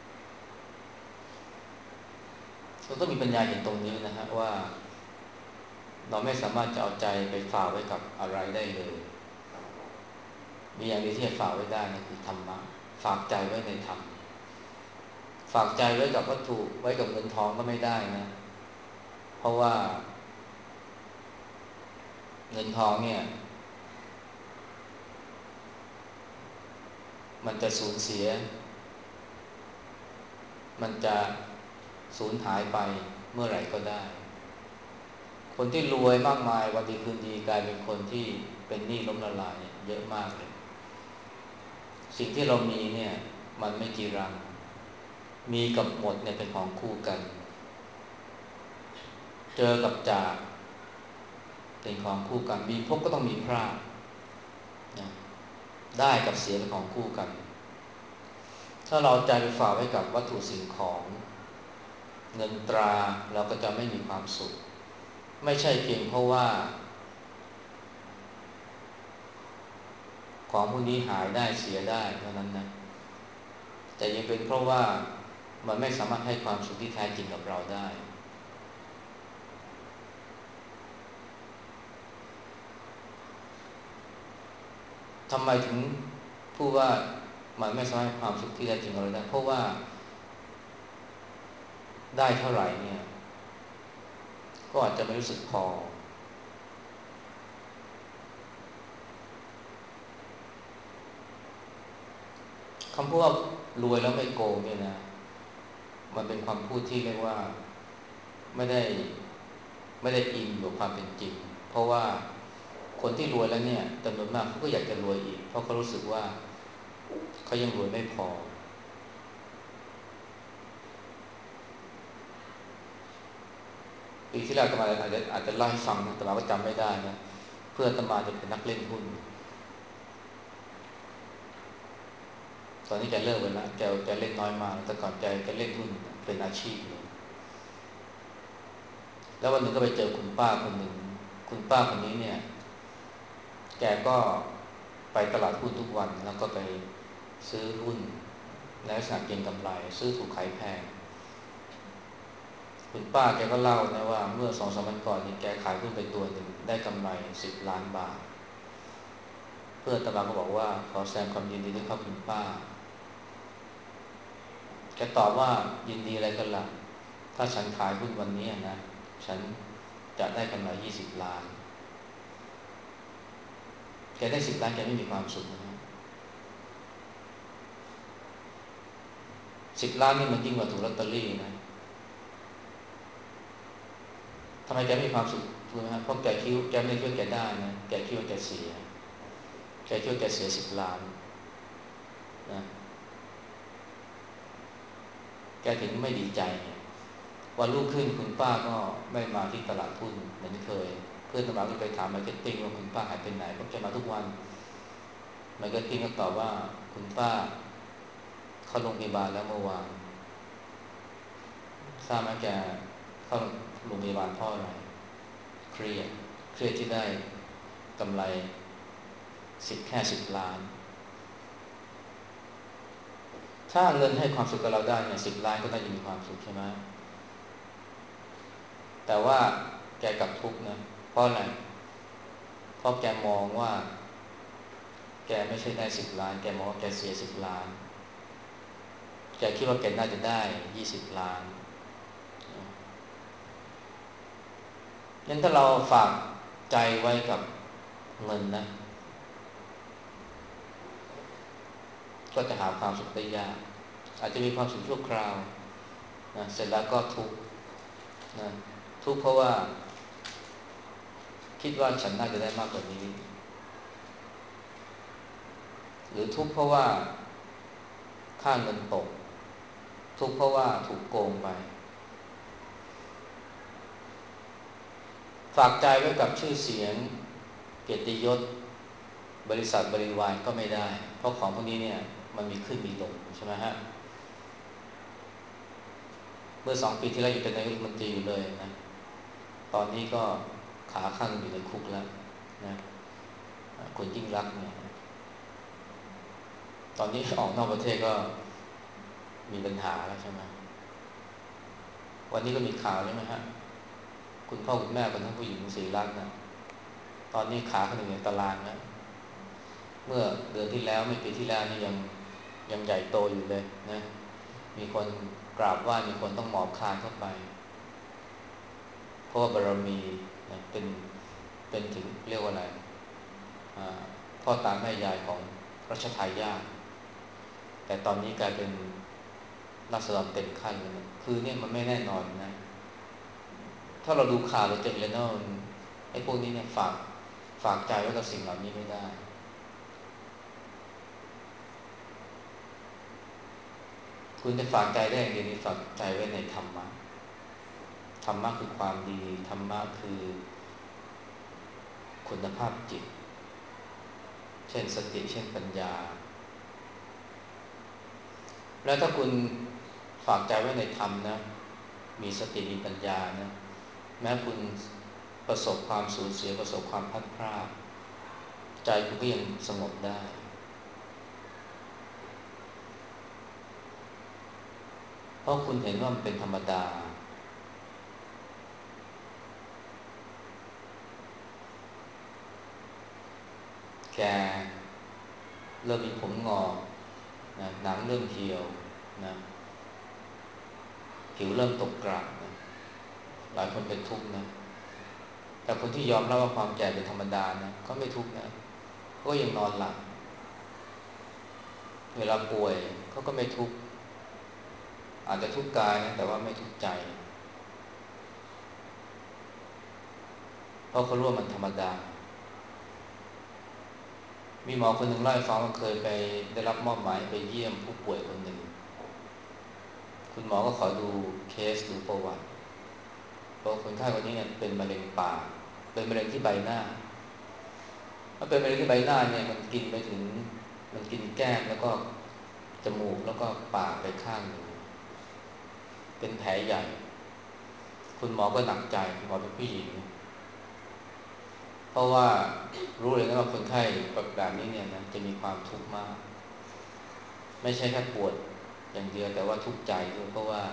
เราต้องมีปัญญาเห็นตรงนี้นะฮะว่าเราไม่สามารถจะเอาใจไปฝากไว้กับอะไรได้เลยมีอย่างเดียวที่จะฝากไว้ได้นะคือธรรมะฝากใจไว้ในธรรมฝากใจไว้กับวัตถุไว้กับเงินทองก็ไม่ได้นะเพราะว่าเงินทองเนี่ยมันจะสูญเสียมันจะสูญหายไปเมื่อไหร่ก็ได้คนที่รวยมากมายวันดีคืนดีกลายเป็นคนที่เป็นหนี้ล้มละลายเยอะมากเลยสิ่งที่เรามีเนี่ยมันไม่จีรังมีกับหมดเนี่ยเป็นของคู่กันเจอกับจากเป็นของคู่กันมีพบก็ต้องมีพลาดนะได้กับเสียเป็นของคู่กันถ้าเราใจไปฝากไว้กับวัตถุสิ่งของเงินตราเราก็จะไม่มีความสุขไม่ใช่เพียงเพราะว่าของพวกนี้หายได้เสียได้เท่านั้นนะแต่ยังเป็นเพราะว่ามันไม่สามารถให้ความสุขที่แท้จริงกับเราได้ทำไมถึงพูดว่ามันไม่สามารถให้ความสุขที่แท้จริงกับเราได้เพราะว่าได้เท่าไหร่เนี่ยก็อาจจะไม่รู้สึกพอคำพูดว่ารวยแล้วไม่โกงเนี่ยนะมันเป็นความพูดที่เรียกว่าไม่ได้ไม่ได้อิงกับความเป็นจริงเพราะว่าคนที่รวยแล้วเนี่ยจำนวนมากเขาก็อยากจะรวยอีกเพราะเขารู้สึกว่าเขายังรวยไม่พอปีที่แล้วอาตมาอาจจะอาจจะเล่าให้ฟังนะอาตมาก็จำไม่ได้นะเพื่อนอาตมาจะเป็นนักเล่นหุ้นตอนนี้แกเลิกไปแล้วแกแกเล่นน้อยมากแต่ก่อนแกแกเล่นหุ้นเป็นอาชีพเลยแล้ววันหนึ่งก็ไปเจอคุณป้าคนหนึ่งคุณป้าคนนี้เนี่ยแกก็ไปตลาดหุ้นทุกวันแล้วก็ไปซื้อหุ้นในลักษณะเก็งกำไรซื้อถูกขายแพงคุณป้าแกก็เล่านะว่าเมื่อสองสามวันก่อนนี่แกขายหุ้นไปตัวหนึ่งได้กำไรสิบล้านบาทเพื่อนตาบาก็บอกว่าขอแสดงความยินดีด้วยครับคุณป้าแกตอบว่ายินดีอะไรกันล่ะถ้าฉันขายหุ้นวันนี้นะฉันจะได้กำไรยี่สิบล้านแกได้สิบล้านแกไม่มีความสุขนะสิบล้านนี่มันยิ่งกว่าถูกลอตเตอรี่นะทำไมแกไม่มีความสุขถูกไหมครับเพราะแกคิดแกไม่ได้คิดว่าแกได้นะแกคิดว่าแกเสียแกคิดว่าแกเสียสิบล้านนะแกถึงไม่ดีใจวันรุ่งขึ้นคุณป้าก็ไม่มาที่ตลาดหุ้นเหมือนเคยพื่อนสมัครไปถามมาร์เก็ตติ้งว่าคุณป้าหายไปไหนผมจะมาทุกวันมาร์เก็ตติ้งก็ตอบว่าคุณป้าเข้าโรงพยาบาลแล้วเมื่อวานทราบไหมแกเข้าโรงพยาบาลเพราะอะไรเครียดเครียดที่ได้กำไรสิบแค่สิบล้านถ้าเงินให้ความสุขกับเราได้เนี่ยสิบล้านก็น่าจะมีความสุขใช่ไหมแต่ว่าแกกลับทุกข์นะเพราะอะไรเพราะแกมองว่าแกไม่ใช่ได้สิบล้านแกมองว่าแกเสียสิบล้านแกคิดว่าแกน่าจะได้ยี่สิบล้านงั้นถ้าเราฝากใจไว้กับเงินนะก็จะหาความสุขได้ยากอาจจะมีความสุขชั่วคราวนะเสร็จแล้วก็ทุกข์นะทุกข์เพราะว่าคิดว่าฉันน่าจะได้มากกว่านี้หรือทุกข์เพราะว่าค่าเงินตกทุกข์เพราะว่าถูกโกงไปฝากใจไว้กับชื่อเสียงเกียรติยศบริษัทบริวารก็ไม่ได้เพราะของพวกนี้เนี่ยมันมีขึ้นมีลงใช่ไหมฮะเมื่อสองปีที่แล้วยังเป็นนายกรัฐมนตรีอยู่เลยนะตอนนี้ก็ขาข้างอยู่ในคุกแล้วนะคุณยิ่งรักเนี่ยตอนนี้ออกนอกประเทศก็มีปัญหาแล้วใช่ไหมวันนี้ก็มีข่าวใช่ไหมฮะคุณพ่อคุณแม่คนทั้งผู้หญิงศรีรัตน์นะตอนนี้ขาข้างหนึ่งในตารางนะเมื่อเดือนที่แล้วไม่ปีที่แล้วนี่ยังยังใหญ่โตอยู่เลยนะมีคนกราบไหว้มีคนต้องหมอบคลานเข้าไปเพราะว่าบารมีนะเป็นเป็นถึงเรียกว่าอะไรพ่อตาแม่ยายของรัชทายาทแต่ตอนนี้กลายเป็นนักแสดงเต็มขั้นเลยนะคือเนี่ยมันไม่แน่นอนนะถ้าเราดูข่าวเราจะเห็นแล้วไอ้พวกนี้เนี่ยฝากฝากใจไว้กับสิ่งเหล่านี้ไม่ได้คุณจะฝากใจได้อย่างเดียวนี้ฝากใจไว้ในธรรมะธรรมะคือความดีธรรมะคือคุณภาพจิตเช่นสติเช่นปัญญาแล้วถ้าคุณฝากใจไว้ในธรรมนะมีสติมีปัญญานะแม้คุณประสบความสูญเสียประสบความพลัดพรากใจคุณก็ยังสงบได้เพราะคุณเห็นว่ามันเป็นธรรมดาแกเริ่มมีผมงอกนะหนังเริ่มเหี่ยวนะผิวเริ่มตกกระนะหลายคนเป็นทุกข์นะแต่คนที่ยอมรับว่าความแก่เป็นธรรมดานะก็ไม่ทุกข์นะเขาก็ยังนอนหลับเวลาป่วยเขาก็ไม่ทุกข์อาจจะทุกข์กายนะแต่ว่าไม่ทุกข์ใจเพราะเขารู้ว่ามันธรรมดามีหมอคนหนึ่งเล่าให้ฟังว่าเคยไปได้รับมอบหมายไปเยี่ยมผู้ป่วยคนหนึ่งคุณหมอก็ขอดูเคสดูประวัติเพราะคนไข้คนนี้เนี่ยเป็นมะเร็งปากเป็นมะเร็งที่ใบหน้าถ้าเป็นมะเร็งที่ใบหน้าเนี่ยมันกินไปถึงมันกินแก้มแล้วก็จมูกแล้วก็ปากไปข้างหนึ่งเป็นแผลใหญ่คุณหมอก็หนักใจคุณหมอเป็นผู้หญิงเพราะว่ารู้เลยนะว่าคนไข้แบบนี้เนี่ยนะจะมีความทุกข์มากไม่ใช่แค่ปวดอย่างเดียวแต่ว่าทุกข์ใจด้วยเพราะว่า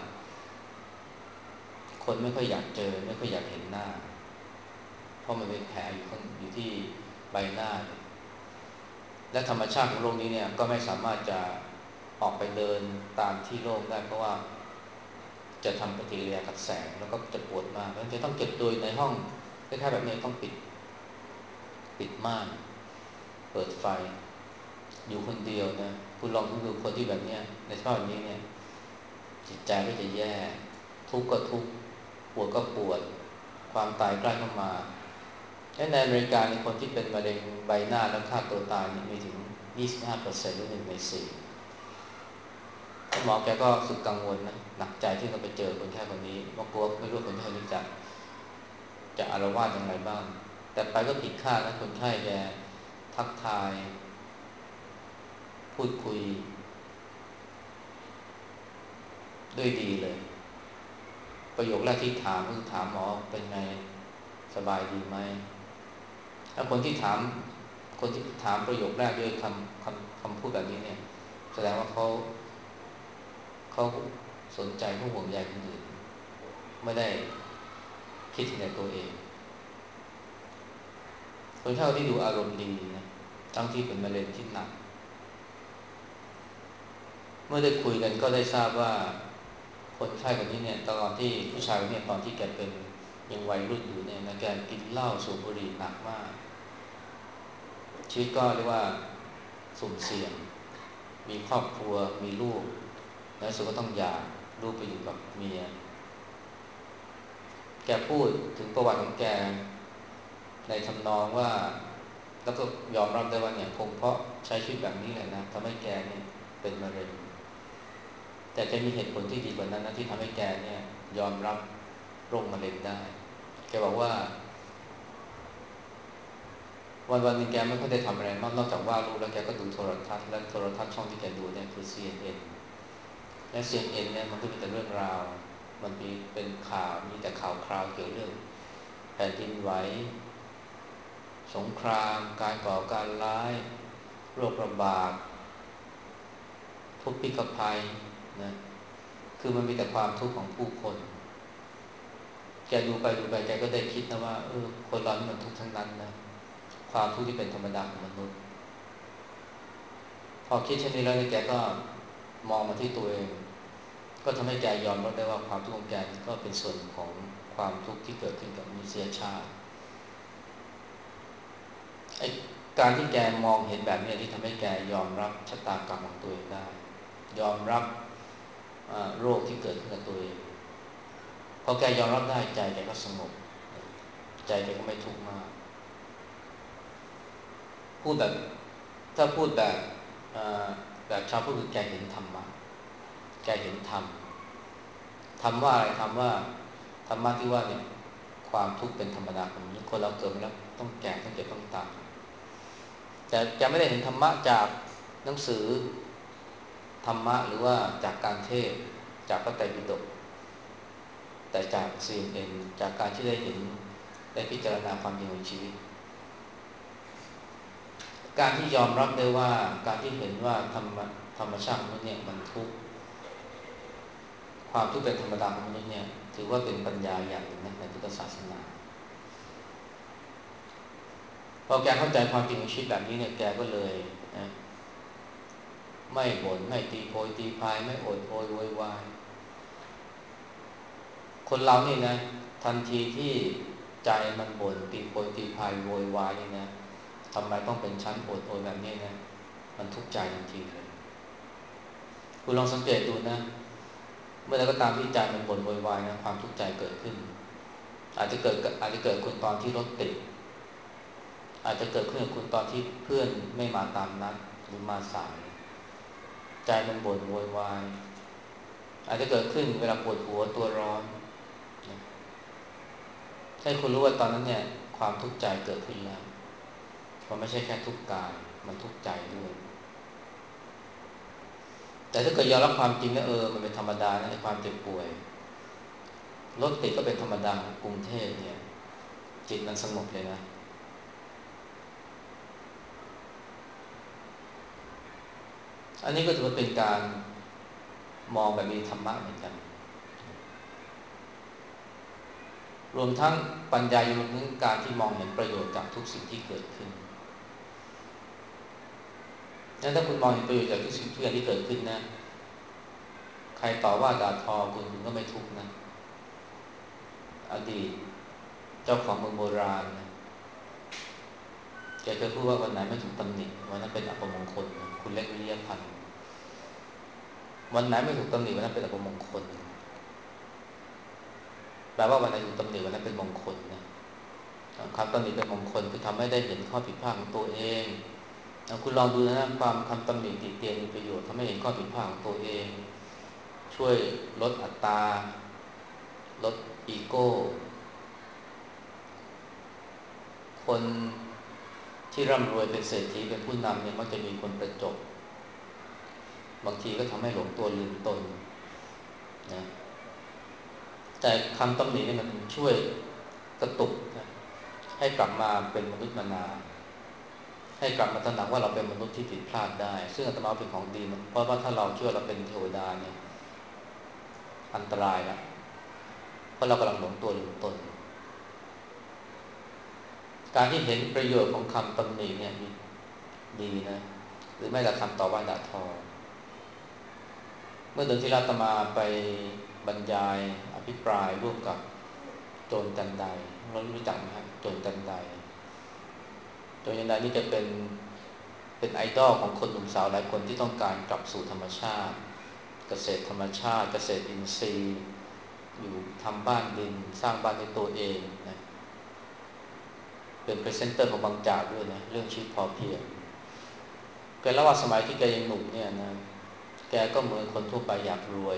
คนไม่ค่อยอยากเจอไม่ค่อยอยากเห็นหน้าเพราะมันเป็นแผลอยู่ข้างอยู่ที่ใบหน้าและธรรมชาติของโรคนี้เนี่ยก็ไม่สามารถจะออกไปเดินตามที่โล่งได้เพราะว่าจะทำปฏิกิริยากับแสงแล้วก็จะปวดมากแล้วจะต้องเก็บตัวในห้องคล้ายๆแบบนี้ต้องปิดปิดม่านเปิดไฟอยู่คนเดียวนะคุณลองดูคนที่แบบนี้ในสภาพแบบนี้เนี่ยจิตใจก็จะแย่ทุกข์ก็ทุกข์ปวดก็ปวดความตายใกล้เข้ามาและในอเมริกาในคนที่เป็นมะเร็งใบหน้าและฆ่าตัวตายนี่มีถึง ยี่สิบห้าเปอร์เซ็นต์ หรือหนึ่งในสี่หมอแกก็สึกกังวลนะหนักใจที่เราไปเจอคนแค่คนนี้ว่ากลัวไม่รู้คนแค่คนนี้จะจะอาละวาดยังไงบ้างแต่ไปก็ผิดคาดนะคนไข้แกทักทายพูดคุยด้วยดีเลยประโยคแรกที่ถามคือถามหมอเป็นไงสบายดีไหมถ้าคนที่ถามคนที่ถามประโยคแรกด้วยคำคำคำพูดแบบนี้เนี่ยแสดงว่าเขาเขาสนใจเขาห่วงใยคนอื่นไม่ได้คิดถึงแต่ตัวเองคนไข้ที่ดูอารมณ์ดีนะทั้งที่เป็นมะเร็งที่หนักเมื่อได้คุยกันก็ได้ทราบว่าคนไข้คนนี้เนี่ยตอนที่ผู้ชายคนนี้ตอนที่แกเป็นยังวัยรุ่นอยู่เนี่ยนะแกกินเหล้าสูบบุหรี่หนักมากชีวิตก็เรียกว่าสุ่มเสี่ยงมีครอบครัวมีลูกแล้วสุดก็ต้องหย่าลูกไปอยู่กับเมียแกพูดถึงประวัติของแกในทำนองว่าแล้วก็ยอมรับได้ว่าเนี่ยคงเพราะใช้ชีวิตแบบนี้แหละนะทำให้แกเนี่ยเป็นมะเร็งแต่จะมีเหตุผลที่ดีกว่านั้นนะที่ทำให้แกเนี่ยยอมรับโรคมะเร็งได้แกบอกว่าวันวันหนึ่งแกไม่ค่อยได้ทำอะไรมากนอกจากวาดรูปแล้วแกก็ดูโทรทัศน์และโทรทัศน์ช่องที่แกดูเนี่ยคือ ซี เอ็น เอ็น และ ซี เอ็น เอ็น เนี่ยมันก็มีแต่เรื่องราวมันมีเป็นข่าวมีแต่ข่าวคราวเกี่ยวเรื่องแผ่นดินไหวสงครามการก่อการร้ายโรคระบาดทุกข์พิกภัยนะคือมันมีแต่ความทุกข์ของผู้คนแกดูไปดูไปแกก็ได้คิดนะว่าเออคนเรานี่มันทุกข์ทั้งนั้นนะความทุกข์ที่เป็นธรรมดาของมนุษย์พอคิดเช่นนี้แล้วเนี่ยแกก็มองมาที่ตัวเองก็ทำให้แกยอมรับได้ว่าความทุกข์ของแกก็เป็นส่วนของความทุกข์ที่เกิดขึ้นกับมนุษยชาติไอ้การที่แกมองเห็นแบบนี้ที่ทำให้แกยอมรับชะตากรรมของตัวเองได้ยอมรับโรคที่เกิดขึ้นกับตัวเองพอแกยอมรับได้ใจแกก็สงบใจแกก็ไม่ทุกข์มากพูดแบบถ้าพูดแบบแบบชาวพุทธคือแกเห็นธรรมะแกเห็นธรรมธรรมว่าอะไรธรรมว่าธรรมะที่ว่าเนี่ยความทุกข์เป็นธรรมดาของมนุษย์คนเราเกิดมาแล้วต้องแก่ต้องเจ็บต้องตายแต่แกไม่ได้เห็นธรรมะจากหนังสือธรรมะหรือว่าจากการเทศจากพระไตรปิฎกแต่จาก ซี เอ็น เอ็น จากการที่ได้เห็นได้พิจารณาความจริงของชีวิตการที่ยอมรับได้ว่าการที่เห็นว่าธรรมธรรมชาติของมนุษย์เนี่ยมันทุกข์ความทุกข์เป็นธรรมดาของมนุษย์เนี่ยถือว่าเป็นปัญญาอย่างหนึ่งในพุทธศาสนาพอแกเข้าใจความจริงของชีวิตแบบนี้เนี่ยแกก็เลยนะไม่บ่นไม่ตีโพยตีพายไม่โอดโอยโวยวายคนเรานี่นะทันทีที่ใจมันบ่นตีโพยตีพายโวยวายนี่นะทำไมต้องเป็นชั้นโอดโอยแบบนี้นะมันทุกข์ใจทันทีเลยคุณลองสังเกตดูนะเมื่อไรก็ตามที่ใจมันบ่นโวยวายนะความทุกข์ใจเกิดขึ้นอาจจะเกิดอาจจะเกิดคุณตอนที่รถติดอาจจะเกิดขึ้นกับคุณตอนที่เพื่อนไม่มาตามนัดหรือมาสายใจมันบ่นโวยวายอาจจะเกิดขึ้นเวลาปวดหัวตัวร้อนให้คุณรู้ว่าตอนนั้นเนี่ยความทุกข์ใจเกิดขึ้นแล้วมันไม่ใช่แค่ทุกข์กายมันทุกข์ใจด้วยแต่ถ้าเกิดยอมรับความจริงนะเออมันเป็นธรรมดานะในความเจ็บป่วยรถติดก็เป็นธรรมดาของกรุงเทพเนี่ยจิตมันสงบเลยนะอันนี้ก็ถือว่าเป็นการมองแบบมีธรรมะเหมือนกันรวมทั้งปัญญารวมถึงการที่มองเห็นประโยชน์จากทุกสิ่งที่เกิดขึ้นนั้นถ้าคุณมองเห็นประโยชน์จากทุกสิ่งทุกอย่างที่เกิดขึ้นนะใครต่อว่าด่าทอคุณคุณก็ไม่ทุกข์นะอดีตเจ้าของเมืองโบราณนะแกเคยพูดว่าวันไหนไม่ถูกตำหนิวันนั้นเป็นอัปมงคลนะคุณเล็กวิริยพันธ์วันไหนไม่ถูกตำหนิวันนั้นเป็นอัปมงคลแปลว่าวันไหนถูกตำหนิวันนั้นเป็นมงคลนะคำตำหนิเป็นมงคลคือทำให้ได้เห็นข้อผิดพลาดของตัวเองคุณลองดูนะความคำตำหนิติเตียนมีประโยชน์ทำให้เห็นข้อผิดพลาดของตัวเองช่วยลดอัตราลดอีโก้คคนที่ร่ำรวยเป็นเศรษฐีเป็นผู้นำเนี่ยมักจะมีคนประจบบางทีก็ทำให้หลงตัวลืมตนนะแต่คำตำหนินี่มันช่วยกระตุกนะให้กลับมาเป็นมนุษย์มนาให้กลับมาตระหนักว่าเราเป็นมนุษย์ที่ผิดพลาดได้ซึ่งอาตมาเป็นของดีมันเพราะว่าถ้าเราเชื่อเราเป็นเทวดาเนี่ยอันตรายนะเพราะเรากำลังหลงตัวลืมตนการที่เห็นประโยชน์ของคำตำหนิเนี่ยมีดีนะหรือไม่แต่คำต่อว่าด่าทอเมื่อเดือนที่แล้วอาตมาไปบรรยายอภิปรายร่วมกับโจรจันไดเรารู้จักไหมครับโจรจันไดโจรจันไดนี่จะเป็นเป็นไอดอลของคนหนุ่มสาวหลายคนที่ต้องการกลับสู่ธรรมชาติเกษตรธรรมชาติเกษตรอินทรีย์อยู่ทำบ้านดินสร้างบ้านในตัวเองนะเป็นพรีเซนเตอร์ของบางจากด้วยนะเรื่องชีวิตพอเพียงแกเล่าว่าสมัยที่แกยังหนุ่มเนี่ยนะแกก็เหมือนคนทั่วไปอยากรวย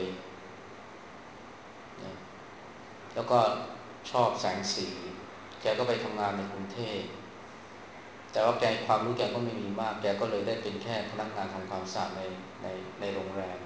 นะแล้วก็ชอบแสงสีแกก็ไปทำงานในกรุงเทพแต่ว่าแกความรู้แกก็ไม่มีมากแกก็เลยได้เป็นแค่พนักงานทำความสะอาดในในในโรงแรม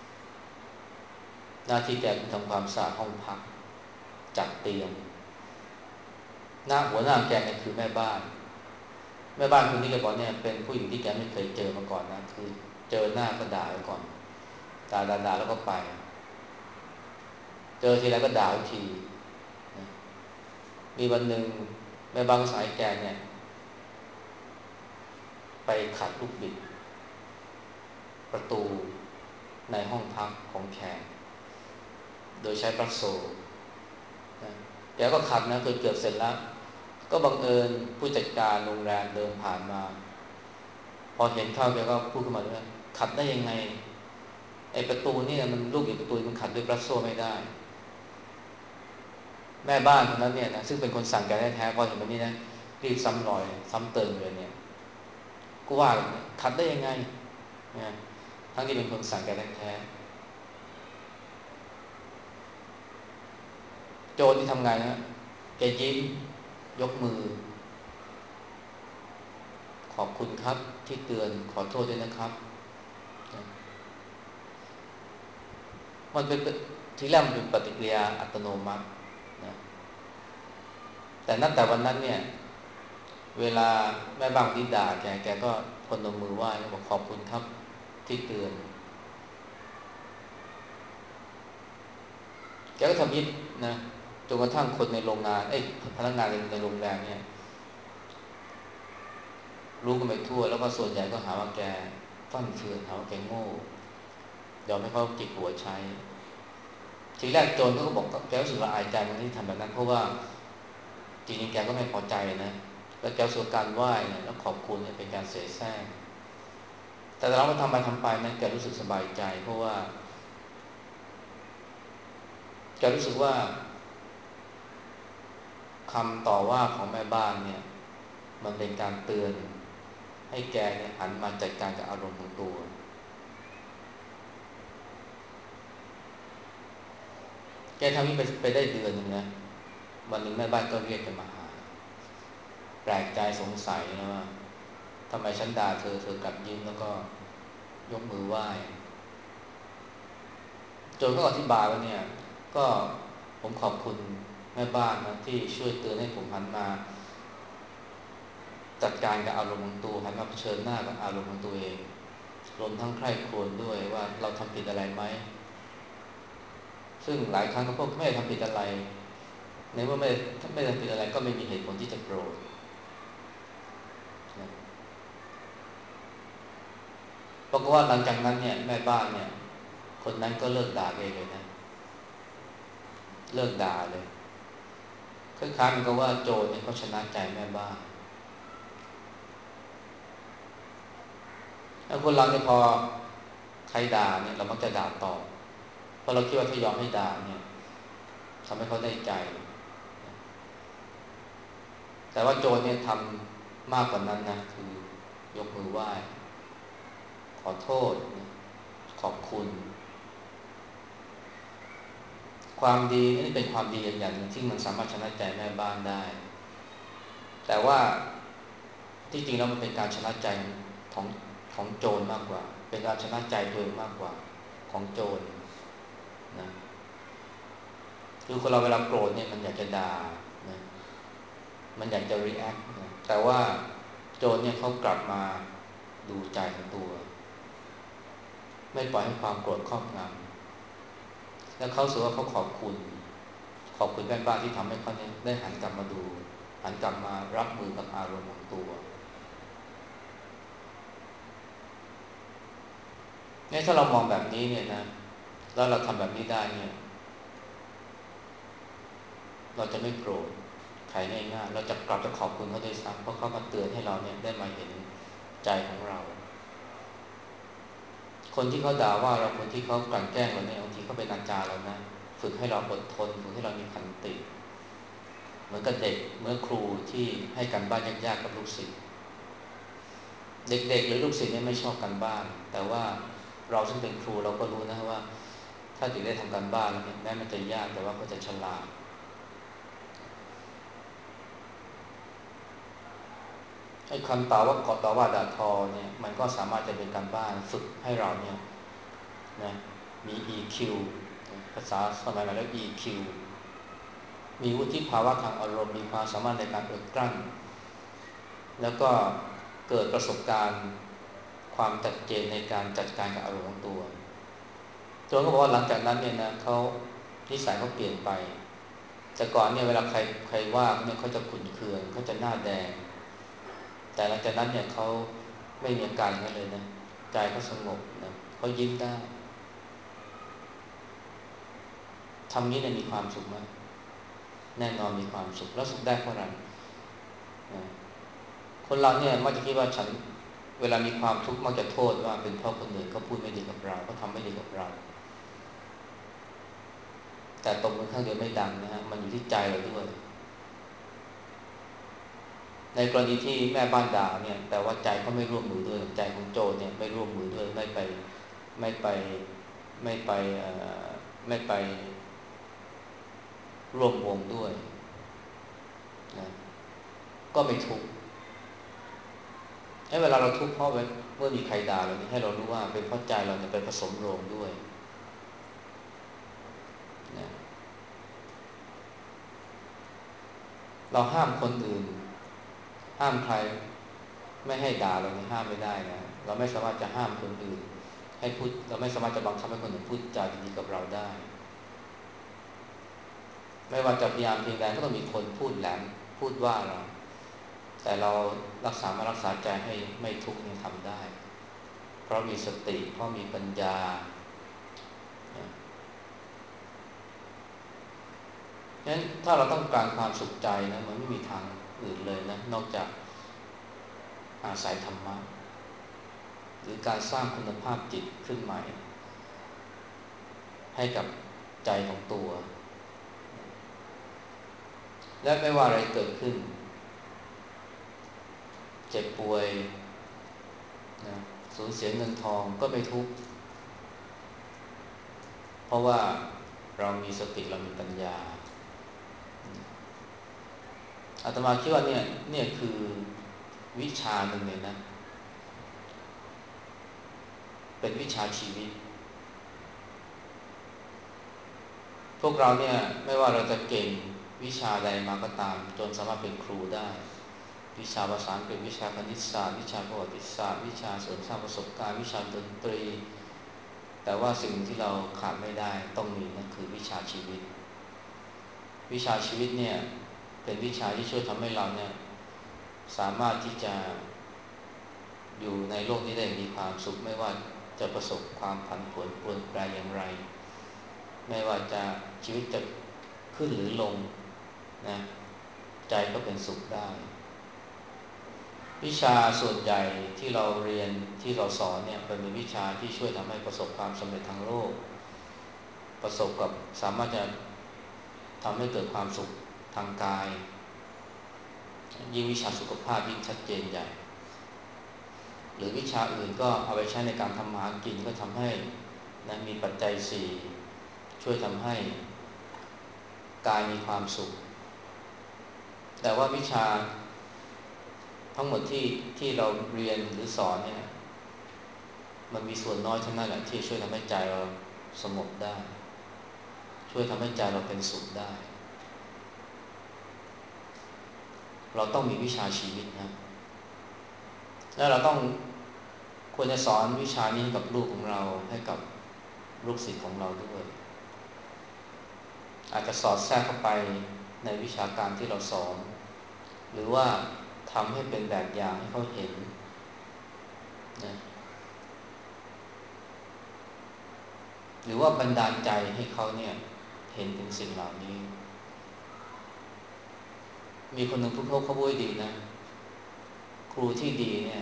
หน้าที่แกคือทำความสะอาดห้องพักจัดเตียงหน้าหัวหน้าแกเนี่ยคือแม่บ้านแม่บ้านคนนี้แกบอกเนี่ยเป็นผู้หญิงที่แกไม่เคยเจอมาก่อนนะคือเจอหน้าก็ด่าก่อนด่าด่าด่าแล้วก็ไปเจอทีไรก็ด่าทุกทีนะมีวันหนึ่งแม่บ้านก็สายแกเนี่ยไปขัดลูกบิดประตูในห้องพักของแขกโดยใช้ปลั๊กโซ่นะแกก็ขัดนะจนเกือบเสร็จแล้วก็บังเอิญผู้จัดการโรงแรมเดินผ่านมาพอเห็นเข้าแกก็พูดขึ้นมาว่าขัดได้ยังไงไอ้ประตูนี่มันลูกอีกประตูมันขัดด้วยปลั๊กโซ่ไม่ได้แม่บ้านคนนั้นเนี่ยนะซึ่งเป็นคนสั่งแกแท้ๆพอเห็นแบบนี้นะรีบซ้ำรอยซ้ำเติมเลยเนี่ยก็ว่าขัดได้ยังไงนะทั้งที่เป็นคนสั่งแกแท้ๆโจรที่ทำงานนะแกยิ้มยกมือขอบคุณครับที่เตือนขอโทษด้วยนะครับมันเป็นทีแรกมันเป็นปฏิกิริยาอัตโนมัตินะแต่นับแต่วันนั้นเนี่ยเวลาแม่บางที่ด่าแกแกก็พนมมือไหว้แล้วบอกขอบคุณครับที่เตือนแกก็ทำยิดนะจนกระทั่งคนในโรงงานเอ้ยพนักงานในในโรงแรมเนี่ยรู้กันไปทั่วแล้วก็ส่วนใหญ่ก็หาว่าแกฟั่นเฟือนหาว่าแกโง่ยอมให้เขาจิกหัวใช้ทีแรกโจรก็บอกแกรู้สึกละอายใจมันที่ทำแบบนั้นเพราะว่าจริงๆแกก็ไม่พอใจนะแล้วแกส่วนการไหว้เนี่ยแล้วขอบคุณเนี่ยเป็นการเสแสร้งแต่เราไปทำไปทำไปนะแกรู้สึกสบายใจเพราะว่าแกรู้สึกว่าคำต่อว่าของแม่บ้านเนี่ยมันเป็นการเตือนให้แกเนี่ยหันมาจัดการกับอารมณ์ของตัวแกทำนี้ไปไปได้เดือนหนึ่งนะวันหนึ่งแม่บ้านก็เรียกแกมาหาแปลกใจสงสัยนะว่าทำไมฉันด่าเธอเธอกลับยิ้มแล้วก็ยกมือไหว้โจนก็อธิบายว่าเนี่ยก็ผมขอบคุณแม่บ้านนะที่ช่วยเตือนให้ผมหันมาจัดการกับอารมณ์ของตัวหันมาเผชิญหน้ากับอารมณ์ของตัวเองรวมทั้งใคร่ครวญด้วยว่าเราทำผิดอะไรไหมซึ่งหลายครั้งพวกไม่ได้ทำผิดอะไรในเมื่อไม่ไม่ได้ทำผิดอะไรก็ไม่มีเหตุผลที่จะโกรธนะปรากฏว่าหลังจากนั้นเนี่ยแม่บ้านเนี่ยคนนั้นก็เลิกด่าเองเลยนะเลิกด่าเลยคล้ายๆมันก็ว่าโจรเนี่ยเขาชนะใจแม่บ้านแล้วคนเราเนี่ยพอใครด่าเนี่ยเรามักจะด่าตอบเพราะเราคิดว่าถ้ายอมให้ด่าเนี่ยทำให้เขาได้ใจแต่ว่าโจรเนี่ยทำมากกว่านั้นนะคือยกมือไหว้ขอโทษขอบคุณความดีนี่เป็นความดีอย่างหนึ่งที่มันสามารถชนะใจแม่บ้านได้แต่ว่าที่จริงแล้วมันเป็นการชนะใจของของโจรมากกว่าเป็นการชนะใจตัวเองมากกว่าของโจรนะคือคนเราเวลาโกรธเนี่ยมันอยากจะด่านะมันอยากจะ react นะแต่ว่าโจรเนี่ยเขากลับมาดูใจของตัวไม่ปล่อยให้ความโกรธครอบงำแล้วเขาสึกว่าเขาขอบคุณขอบคุณแม่บ้านที่ทำให้เขาเนี่ยได้หันกลับมาดูหันกลับมารับมือกับอารมณ์ของตัวเนี่ยถ้าเรามองแบบนี้เนี่ยนะแล้วเราทำแบบนี้ได้เนี่ยเราจะไม่โกรธใครง่ายๆเราจะกลับจะขอบคุณเขาด้วยซ้ำเพราะเขามาเตือนให้เราเนี่ยได้มาเห็นใจของเราคนที่เขาด่าว่าเราคนที่เขากลั่นแกล้งเราเนี่ยบางทีเขาเป็นอาจารย์เรานะฝึกให้เราอดทนฝึกให้เรามีขันติเหมือนกับเด็กเมื่อครูที่ให้การบ้านยากๆกับลูกศิษย์เด็กๆหรือลูกศิษย์เนี่ยไม่ชอบการบ้านแต่ว่าเราซึ่งเป็นครูเราก็รู้นะว่าถ้าเด็กได้ทำการบ้านแล้วเนี่ยแม้มันจะยากแต่ว่าก็จะฉลาดไอ้คำต่อว่ากอต่อว่าด่าทอเนี่ยมันก็สามารถจะเป็นการบ้านฝึกให้เราเนี่ยนะมี อี คิว ภาษาสมัยใหม่เรียก อี คิว มีวุฒิภาวะทางอารมณ์มีความสามารถในการอดกลั้นแล้วก็เกิดประสบการณ์ความชัดเจนในการจัดการกับอารมณ์ของตัวจนเขาบอกว่าหลังจากนั้นเนี่ยนะเขานิสัยเขาเปลี่ยนไปแต่ก่อนเนี่ยเวลาใครใครว่าเนี่ยเขาจะขุ่นเคืองเขาจะหน้าแดงแต่หลังจากนั้นเนี่ยเขาไม่มีอาการอย่างนั้นเลยนะใจเขาสงบนะเขายิ้มได้ทำนี้เนี่ยมีความสุขมากแน่นอนมีความสุขแล้วสุขได้เพราะอะไรคนเราเนี่ยมักจะคิดว่าฉันเวลามีความทุกข์มักจะโทษว่าเป็นเพราะคนอื่นเขาพูดไม่ดีกับเราเขาทำไม่ดีกับเราแต่ตบมือข้างเดียวไม่ดังนะฮะมันอยู่ที่ใจเราด้วยในกรณีที่แม่บ้านด่าเนี่ยแต่ว่าใจเขาไม่ร่วมมือด้วยใจของโจเนี่ยไม่ร่วมมือด้วยไม่ไปไม่ไปไม่ไปไม่ไปร่วมวงด้วยนะก็ไม่ทุกข์ให้เวลาเราทุกข์เพราะเมื่อมีใครด่าเราเนี่ยให้เรารู้ว่าเป็นเพราะใจเราเนี่ยไปผสมโรงด้วยนะเราห้ามคนอื่นห้ามใครไม่ให้ด่าเราเนี่ยห้ามไม่ได้นะเราไม่สามารถจะห้ามคนอื่นให้พูดเราไม่สามารถจะบังคับให้คนอื่นพูดจาดีๆกับเราได้ไม่ว่าจะพยายามเพียงใดก็ต้องมีคนพูดแหลมพูดว่าเราแต่เรารักษามารักษาใจให้ไม่ทุกข์นี่ทำได้เพราะมีสติเพราะมีปัญญาฉะนั้นถ้าเราต้องการความสุขใจนะมันไม่มีทางอื่นเลยนะนอกจากอาศัยธรรมะหรือการสร้างคุณภาพจิตขึ้นใหม่ให้กับใจของตัวและไม่ว่าอะไรเกิดขึ้นเจ็บป่วยนะสูญเสียเงินทองก็ไม่ทุกข์เพราะว่าเรามีสติเรามีปัญญาอาตมาคิดว่าเนี่ยเนี่ยคือวิชาหนึ่งเลยนะเป็นวิชาชีวิตพวกเราเนี่ยไม่ว่าเราจะเก่งวิชาใดมาก็ตามจนสามารถเป็นครูได้วิชาภาษาอังกฤษวิชาคณิตศาสตร์วิชาประวัติศาสตร์วิชาเสริมสร้างประสบการณ์วิชาดนตรีแต่ว่าสิ่งที่เราขาดไม่ได้ต้องมีนั่นคือวิชาชีวิตวิชาชีวิตเนี่ยเป็นวิชาที่ช่วยทำให้เราเนี่ยสามารถที่จะอยู่ในโลกนี้ได้มีความสุขไม่ว่าจะประสบความผันผวนเปลี่ยนแปลงอย่างไรไม่ว่าจะชีวิตจะขึ้นหรือลงนะใจก็เป็นสุขได้วิชาส่วนใหญ่ที่เราเรียนที่เราสอนเนี่ยเป็นวิชาที่ช่วยทำให้ประสบความสำเร็จทางโลกประสบกับสามารถจะทำให้เกิดความสุขทางกายยิ่งวิชาสุขภาพยิ่งชัดเจนใหญ่หรือวิชาอื่นก็เอาไปใช้ในการทำมาหากินก็ทำให้นะมีปัจจัยสี่ช่วยทำให้กายมีความสุขแต่ว่าวิชาทั้งหมดที่ที่เราเรียนหรือสอนเนี่ยมันมีส่วนน้อยเท่านั้นแหละที่ช่วยทำให้ใจเราสงบได้ช่วยทำให้ใจเราเป็นสุขได้เราต้องมีวิชาชีวิตนะแล้วเราต้องควรจะสอนวิชานี้ให้กับลูกของเราให้กับลูกศิษย์ของเราด้วยอาจจะสอดแทรกเข้าไปในวิชาการที่เราสอนหรือว่าทำให้เป็นแบบอย่างให้เขาเห็นนะหรือว่าบันดาลใจให้เขาเนี่ยเห็นถึงสิ่งเหล่านี้มีคนหนึ่งพูดเขาเขาพูดดีนะครูที่ดีเนี่ย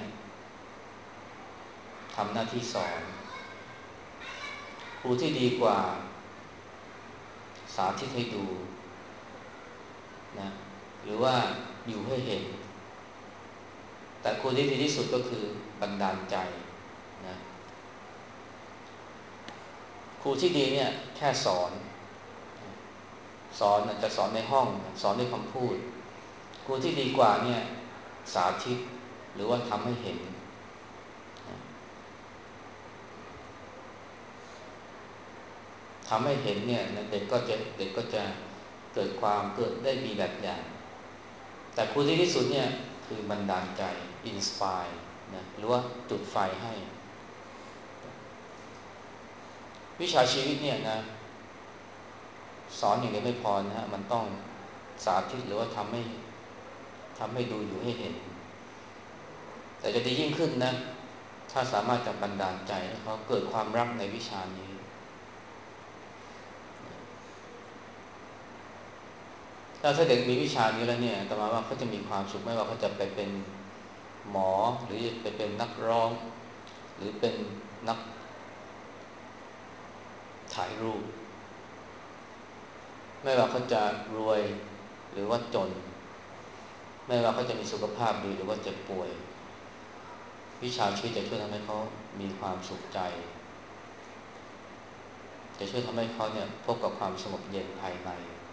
ทำหน้าที่สอนครูที่ดีกว่าสาธิตให้ดูนะหรือว่าอยู่ให้เห็นแต่ครูที่ดีที่สุดก็คือบันดาลใจนะครูที่ดีเนี่ยแค่สอนสอนจะสอนในห้องสอนด้วยคำพูดครูที่ดีกว่าเนี่ยสาธิตหรือว่าทำให้เห็นทำให้เห็นเนี่ยเด็กก็จะเด็กก็จะเกิดความเกิดได้มีแบบอย่างแต่ครูที่ที่สุดเนี่ยคือบันดาลใจอินสปายนะหรือว่าจุดไฟให้วิชาชีวิตเนี่ยนะสอนอย่างเดียวไม่พอนะฮะมันต้องสาธิตหรือว่าทำให้ทำให้ดูอยู่ให้เห็นแต่จะดียิ่งขึ้นนะถ้าสามารถจะบันดาลใจให้เขาเกิดความรักในวิชานี้แล้วถ้าเด็กมีวิชานี้แล้วเนี่ยแต่มาว่าเขาจะมีความสุขไม่ว่าเขาจะไปเป็นหมอหรือไปเป็นนักร้องหรือเป็นนักถ่ายรูปไม่ว่าเขาจะรวยหรือว่าจนไม่ว่าเขาจะมีสุขภาพดีหรือว่าเจ็บป่วยวิชาชีวิตจะช่วยทำให้เขามีความสุขใจจะช่วยทำให้เขาเนี่ยพบกับความสงบเย็นภายใน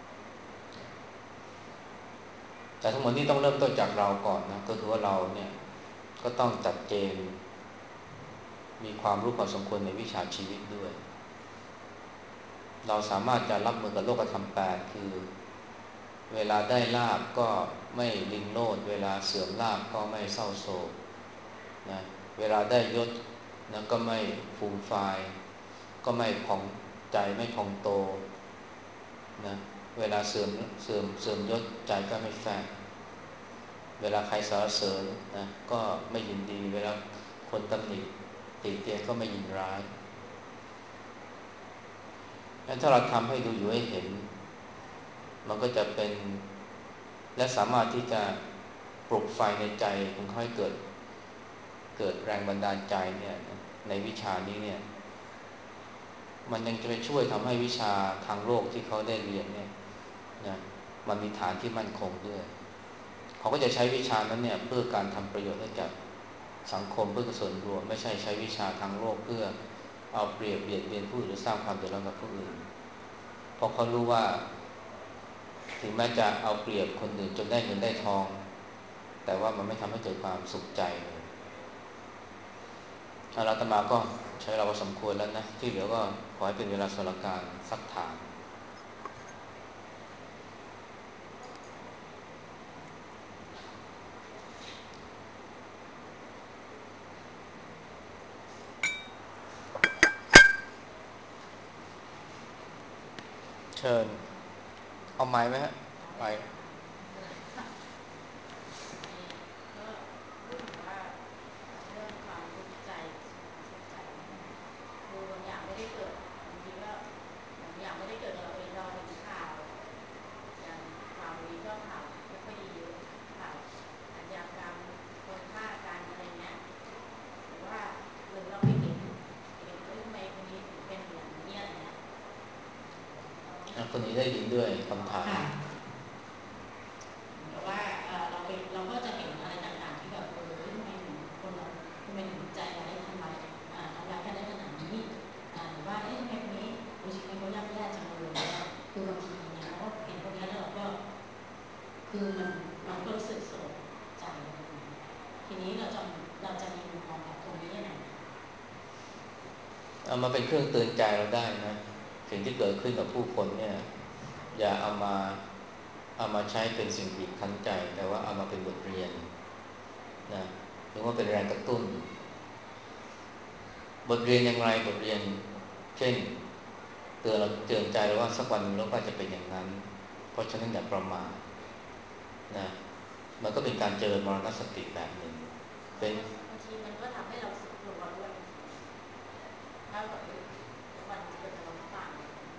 แต่ทั้งหมดนี้ต้องเริ่มต้นจากเราก่อนนะก็คือว่าเราเนี่ยก็ต้องจัดเจนมีความรู้พอสมควรในวิชาชีวิตด้วยเราสามารถจะรับมือกับโลกธรรมแปดคือเวลาได้ลาภก็ไม่ลิงโลดเวลาเสื่อมลาภก็ไม่เศร้าโศกนะเวลาได้ยศนะก็ไม่ฟูมฟายก็ไม่ผ่องใจไม่พองโตนะเวลาเสื่อมเสื่อมเสื่อมยศใจก็ไม่แฝงเวลาใครสรรเสริญนะก็ไม่ยินดีเวลาคนตำหนิติเตียนก็ไม่ยินร้ายงั้นถ้าเราทำให้ดูอยู่ให้เห็นมันก็จะเป็นและสามารถที่จะปลุกไฟในใจของเขาให้เกิดเกิดแรงบันดาลใจเนี่ยในวิชานี้เนี่ยมันยังจะไปช่วยทำให้วิชาทางโลกที่เขาได้เรียนเนี่ยนะมันมีฐานที่มั่นคงด้วยเขาก็จะใช้วิชานั้นเนี่ยเพื่อการทำประโยชน์ให้กับสังคมเพื่อส่วนรวมไม่ใช่ใช้วิชาทางโลกเพื่อเอาเปรียบเบียดเบียนผู้อื่นหรือสร้างความเดือดร้อนกับผู้อื่นเพราะเขารู้ว่าถึงแม้จะเอาเปรียบคนอื่นจนได้เงินได้ทองแต่ว่ามันไม่ทำให้เกิดความสุขใจเลยอาราตมาก็ใช้เราพอสมควรแล้วนะที่เหลือก็ขอให้เป็นเวลาสำหรับการซักถามเชิญเอาไม้ไหมฮะไม้ก็พูดถึงว่าเรื่องความทุกข์ใจใช่ไหมความทุกข์ใจคือบางอย่างไม่ได้เกิดบางทีก็บางอย่างไม่ได้เกิดกับเราเองเราเห็นข่าวอย่างข่าวนี้ก็ข่าวไม่ค่อยดีเยอะข่าวอาชญากรรมคนฆ่ากันอะไรเงี้ยหรือว่าหรือเราไปเห็นเห็นเอ้ยทำไมคนนี้ถึงเป็นอย่างนี้อะไรเงี้ยเราต้องคนนี้ได้ยินด้วยคำถามค่ะเอามาเป็นเครื่องเตือนใจเราได้นะสิ่งที่เกิดขึ้นกับผู้คนเนี่ยอย่าเอามาเอามาใช้เป็นสิ่งบีบคั้นใจแต่ว่าเอามาเป็นบทเรียนนะหรือว่าเป็นแรงกระตุ้นบทเรียนอย่างไรบทเรียนเช่นเตือนเราเตือนใจเราว่าสักวันหนึ่งเราก็จะเป็นอย่างนั้นเพราะฉะนั้นอย่าประมาทนะมันก็เป็นการเจริญมรณสติแบบหนึ่งเป็นบางทีมันก็ทำให้เราสึกกลัวด้วยถ้าแบบวันจะเกิดกับเราหรือเปล่า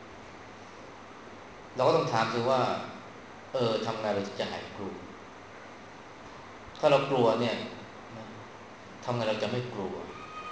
เราก็ต้องถามดูว่าเออทำไงเราจะหายกลัวถ้าเรากลัวเนี่ยทำไงเราจะไม่กลัว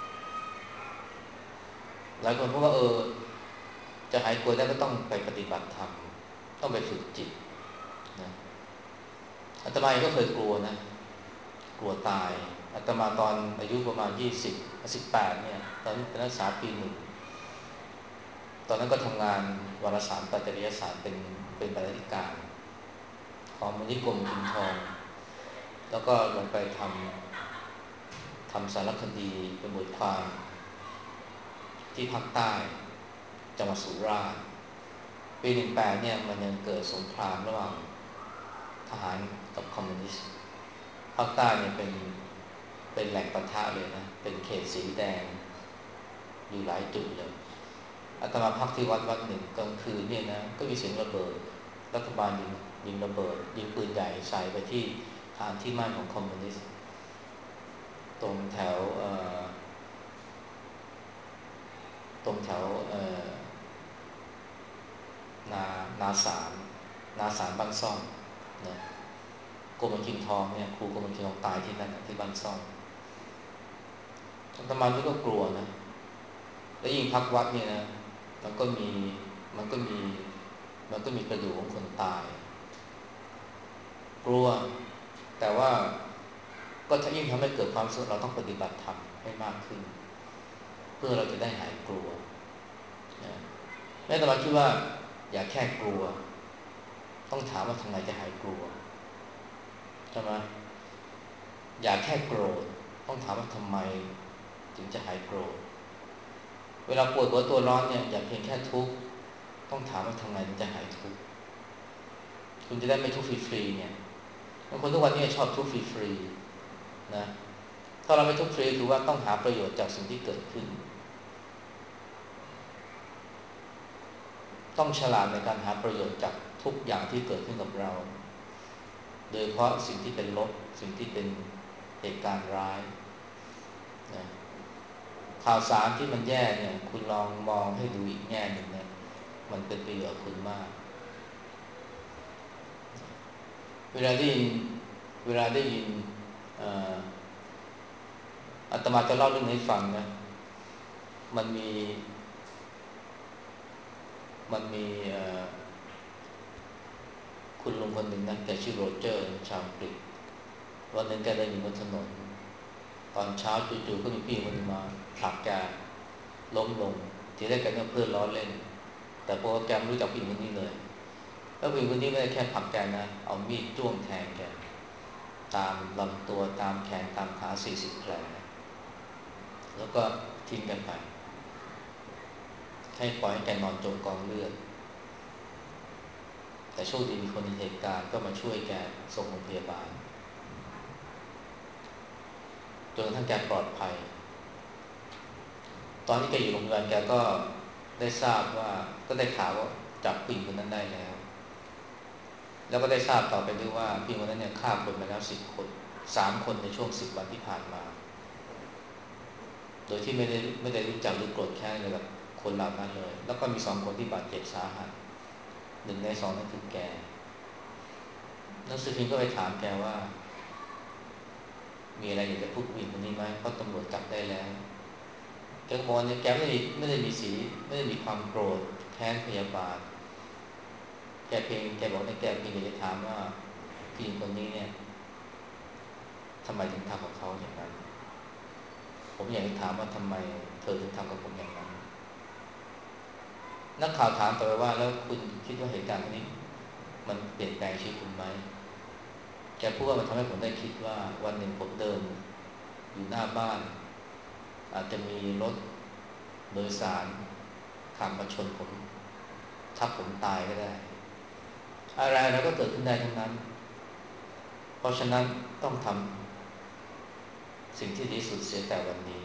หลายคนพูดว่าเออจะหายกลัวได้ก็ต้องไปปฏิบัติธรรมต้องไปฝึกจิตนะอาตมาเองก็เคยกลัวนะกลัวตายอาตมาตอนอายุประมาณยี่สิบสิบแปดเนี่ยตอนเป็นนักศึกษาปีหนึ่งตอนนั้นก็ทำงานวารสารปัจจริยศาสตร์เป็นเป็นบรรณาธิการของมูลนิธิกรมกินทองแล้วก็ลงไปทำทำสารคดีเป็นบทความที่ภาคใต้จังหวัดสุราษฎร์ปีหนึ่งแปดเนี่ยมันยังเกิดสงครามระหว่างทหารกับคอมมิวนิสต์ภาคใต้เนี่ยเป็นเป็นแหล่งปะทะเลยนะเป็นเขตสีแดงอยู่หลายจุดเลยอาตมาพักที่วัดวัดหนึ่งกลางคืนเนี่ยนะก็มีเสียงระเบิดรัฐบาลยิงยิงระเบิดยิงปืนใหญ่ใส่ไปที่ฐานที่มั่นของคอมมิวนิสต์ตรงแถวตรงแถวนานาสารนาสารบ้านซ่องนะกรมกินทองเนี่ยครูกรมกินทองตายที่นั่นที่บ้านซ่องอาตมาก็กลัวนะแล้วยิ่งพักวัดเนี่ยนะมันก็มีมันก็มีมันก็มีกระดูกของคนตายกลัวแต่ว่าก็ถ้ายิ่งทำให้เกิดความสุขเราต้องปฏิบัติธรรมให้มากขึ้นเพื่อเราจะได้หายกลัวนะแม้แต่เราคิดว่าอย่าแค่กลัวต้องถามว่าทำไมจะหายกลัวใช่ไหมอย่าแค่โกรธต้องถามว่าทำไมถึงจะหายโกรธเวลาปวดหัวตัวร้อนเนี่ยอย่าเพียงแค่ทุกข์ต้องถามว่าทำไมถึงจะหายทุกข์คุณจะได้ไม่ทุกข์ฟรีๆเนี่ยบางคนทุกวันนี้ชอบทุกข์ฟรีๆนะถ้าเราไม่ทุกข์ฟรีคือว่าต้องหาประโยชน์จากสิ่งที่เกิดขึ้นต้องฉลาดในการหาประโยชน์จากทุกอย่างที่เกิดขึ้นกับเราโดยเฉพาะสิ่งที่เป็นลบสิ่งที่เป็นเหตุการณ์ร้ายนะข่าวสารที่มันแย่เนี่ยคุณลองมองให้ดูอีกแง่หนึ่งเนี่ยมันเป็นประโยชน์คุณมากเวลาได้ยินเวลาได้ยินอาตมาจะเล่าเรื่องให้ฟังนะมันมีมันมีคุณลุงคนหนึ่งนะแกชื่อโรเจอร์ชาวอังกฤษวันหนึ่งแกเดินอยู่บนถนนตอนเช้าจู่ๆก็มีพี่คนนึงมาผลักแกล้มลงทีแรกแกนึกเพื่อนล้อเล่นแต่พอแกไม่รู้จักผู้หญิงคนนี้เลยแล้วผู้หญิงคนนี้ไม่ได้แค่ผลักแกนะเอามีดจ้วงแทงแกตามลำตัวตามแขนตามขาสี่สิบแผลแล้วก็ทิ้งกันไปให้ปล่อยให้แกนอนจมกองเลือดแต่โชคดีมีคนในเหตุการณ์ก็มาช่วยแกส่งโรงพยาบาลจนกระทั่งแกปลอดภัยตอนที่แกอยู่โรงพยาบาลแกก็ได้ทราบว่าก็ได้ข่าวว่าจับผู้หญิงคนนั้นได้แล้วแล้วก็ได้ทราบต่อไปด้วยว่าผู้หญิงคนนั้นเนี่ยฆ่าคนมาแล้วสิบคนสามคนในช่วงสิบวันที่ผ่านมาโดยที่ไม่ได้ไม่ได้รู้จักหรือโกรธแค้นอะไรกับคนเหล่านั้นเลยแล้วก็มีสองคนที่บาดเจ็บสาหัสหนึ่งในสองนั่นคือแกหนังสือพิมพ์ก็ไปถามแกว่ามีอะไรอยากจะพูดกับผู้หญิงคนนี้ไหมเพราะตำรวจจับได้แล้วแกก็บอกเนี่ยแกไม่ได้ไม่ได้มีสีไม่ได้มีความโกรธแค้นพยาบาทแกเพียงแกบอกในแกเพียงอยากจะถามว่าผู้หญิงคนนี้เนี่ยทำไมถึงทำกับเขาอย่างนั้นผมอยากจะถามว่าทำไมเธอถึงทำกับผมอย่างนั้นนักข่าวถามต่อไปว่าแล้วคุณคิดว่าเหตุการณ์นี้มันเปลี่ยนแปลงชีวิตคุณไหมแกพูดว่ามันทำให้ผมได้คิดว่าวันหนึ่งผมเดินอยู่หน้าบ้านอาจจะมีรถโดยสารขับมาชนผมทับผมตายก็ได้อะไรอะไรก็เกิดขึ้นได้ทั้งนั้นเพราะฉะนั้นต้องทำสิ่งที่ดีสุดเสียแต่วันนี้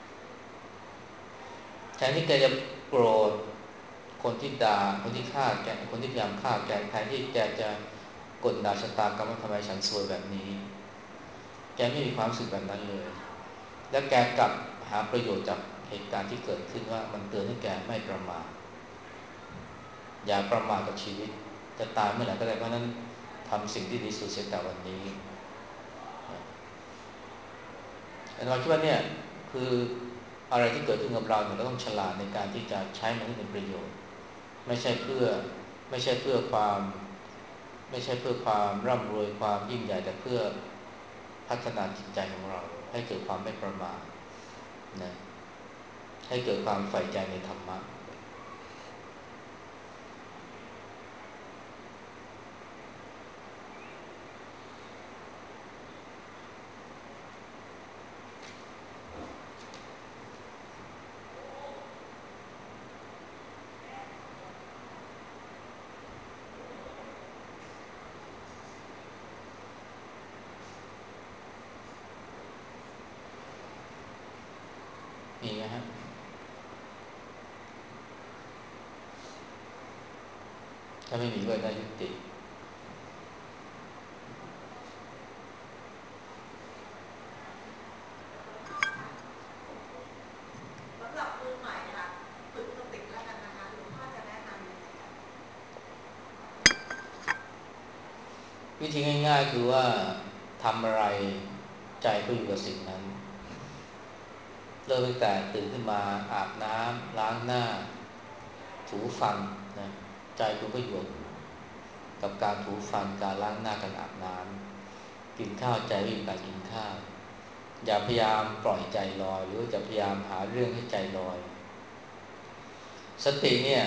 แทนที่แกจะโกรธคนที่ด่าคนที่ฆ่าแกคนที่พยายามฆ่าแกแทนที่แกจะกลด่าชะตากรรมว่าทำไมฉันซวยแบบนี้แกไม่มีความรู้สึกแบบนั้นเลยแล้วแกกลับหาประโยชน์จากเหตุการณ์ที่เกิดขึ้นว่ามันเตือนให้แกไม่ประมาทอย่าประมาทกับชีวิตจะตายเมื่อไหร่ก็ได้เพราะนั้นทำสิ่งที่ดีสุดเสียแต่วันนี้อาจารย์คิดว่าเนี่ยคืออะไรที่เกิดขึ้นกับเราเนี่ยเราต้องฉลาดในการที่จะใช้มันให้เป็นประโยชน์ไม่ใช่เพื่อไม่ใช่เพื่อความไม่ใช่เพื่อความร่ำรวยความยิ่งใหญ่แต่เพื่อพัฒนาจิตใจของเราให้เกิดความไม่ประมาทนะให้เกิดความใฝ่ใจในธรรมะมีไหมฮะถ้าไม่มีก็ได้ยุติสำหรับมือใหม่ค่ะฝึกสติแล้วกันนะคะหลวงพ่อจะแนะนำยังไงคะวิธีง่ายๆคือว่าทำอะไรใจก็อยู่กับสิ่งนั้นเริ่มตั้งแต่ตื่นขึ้นมาอาบน้ำล้างหน้าถูฟันนะใจคุณก็อยู่กับการถูฟันการล้างหน้าการอาบน้ำกินข้าวใจก็อยู่กับการกินข้าวอย่าพยายามปล่อยใจลอยหรือจะพยายามหาเรื่องให้ใจลอยสติเนี่ย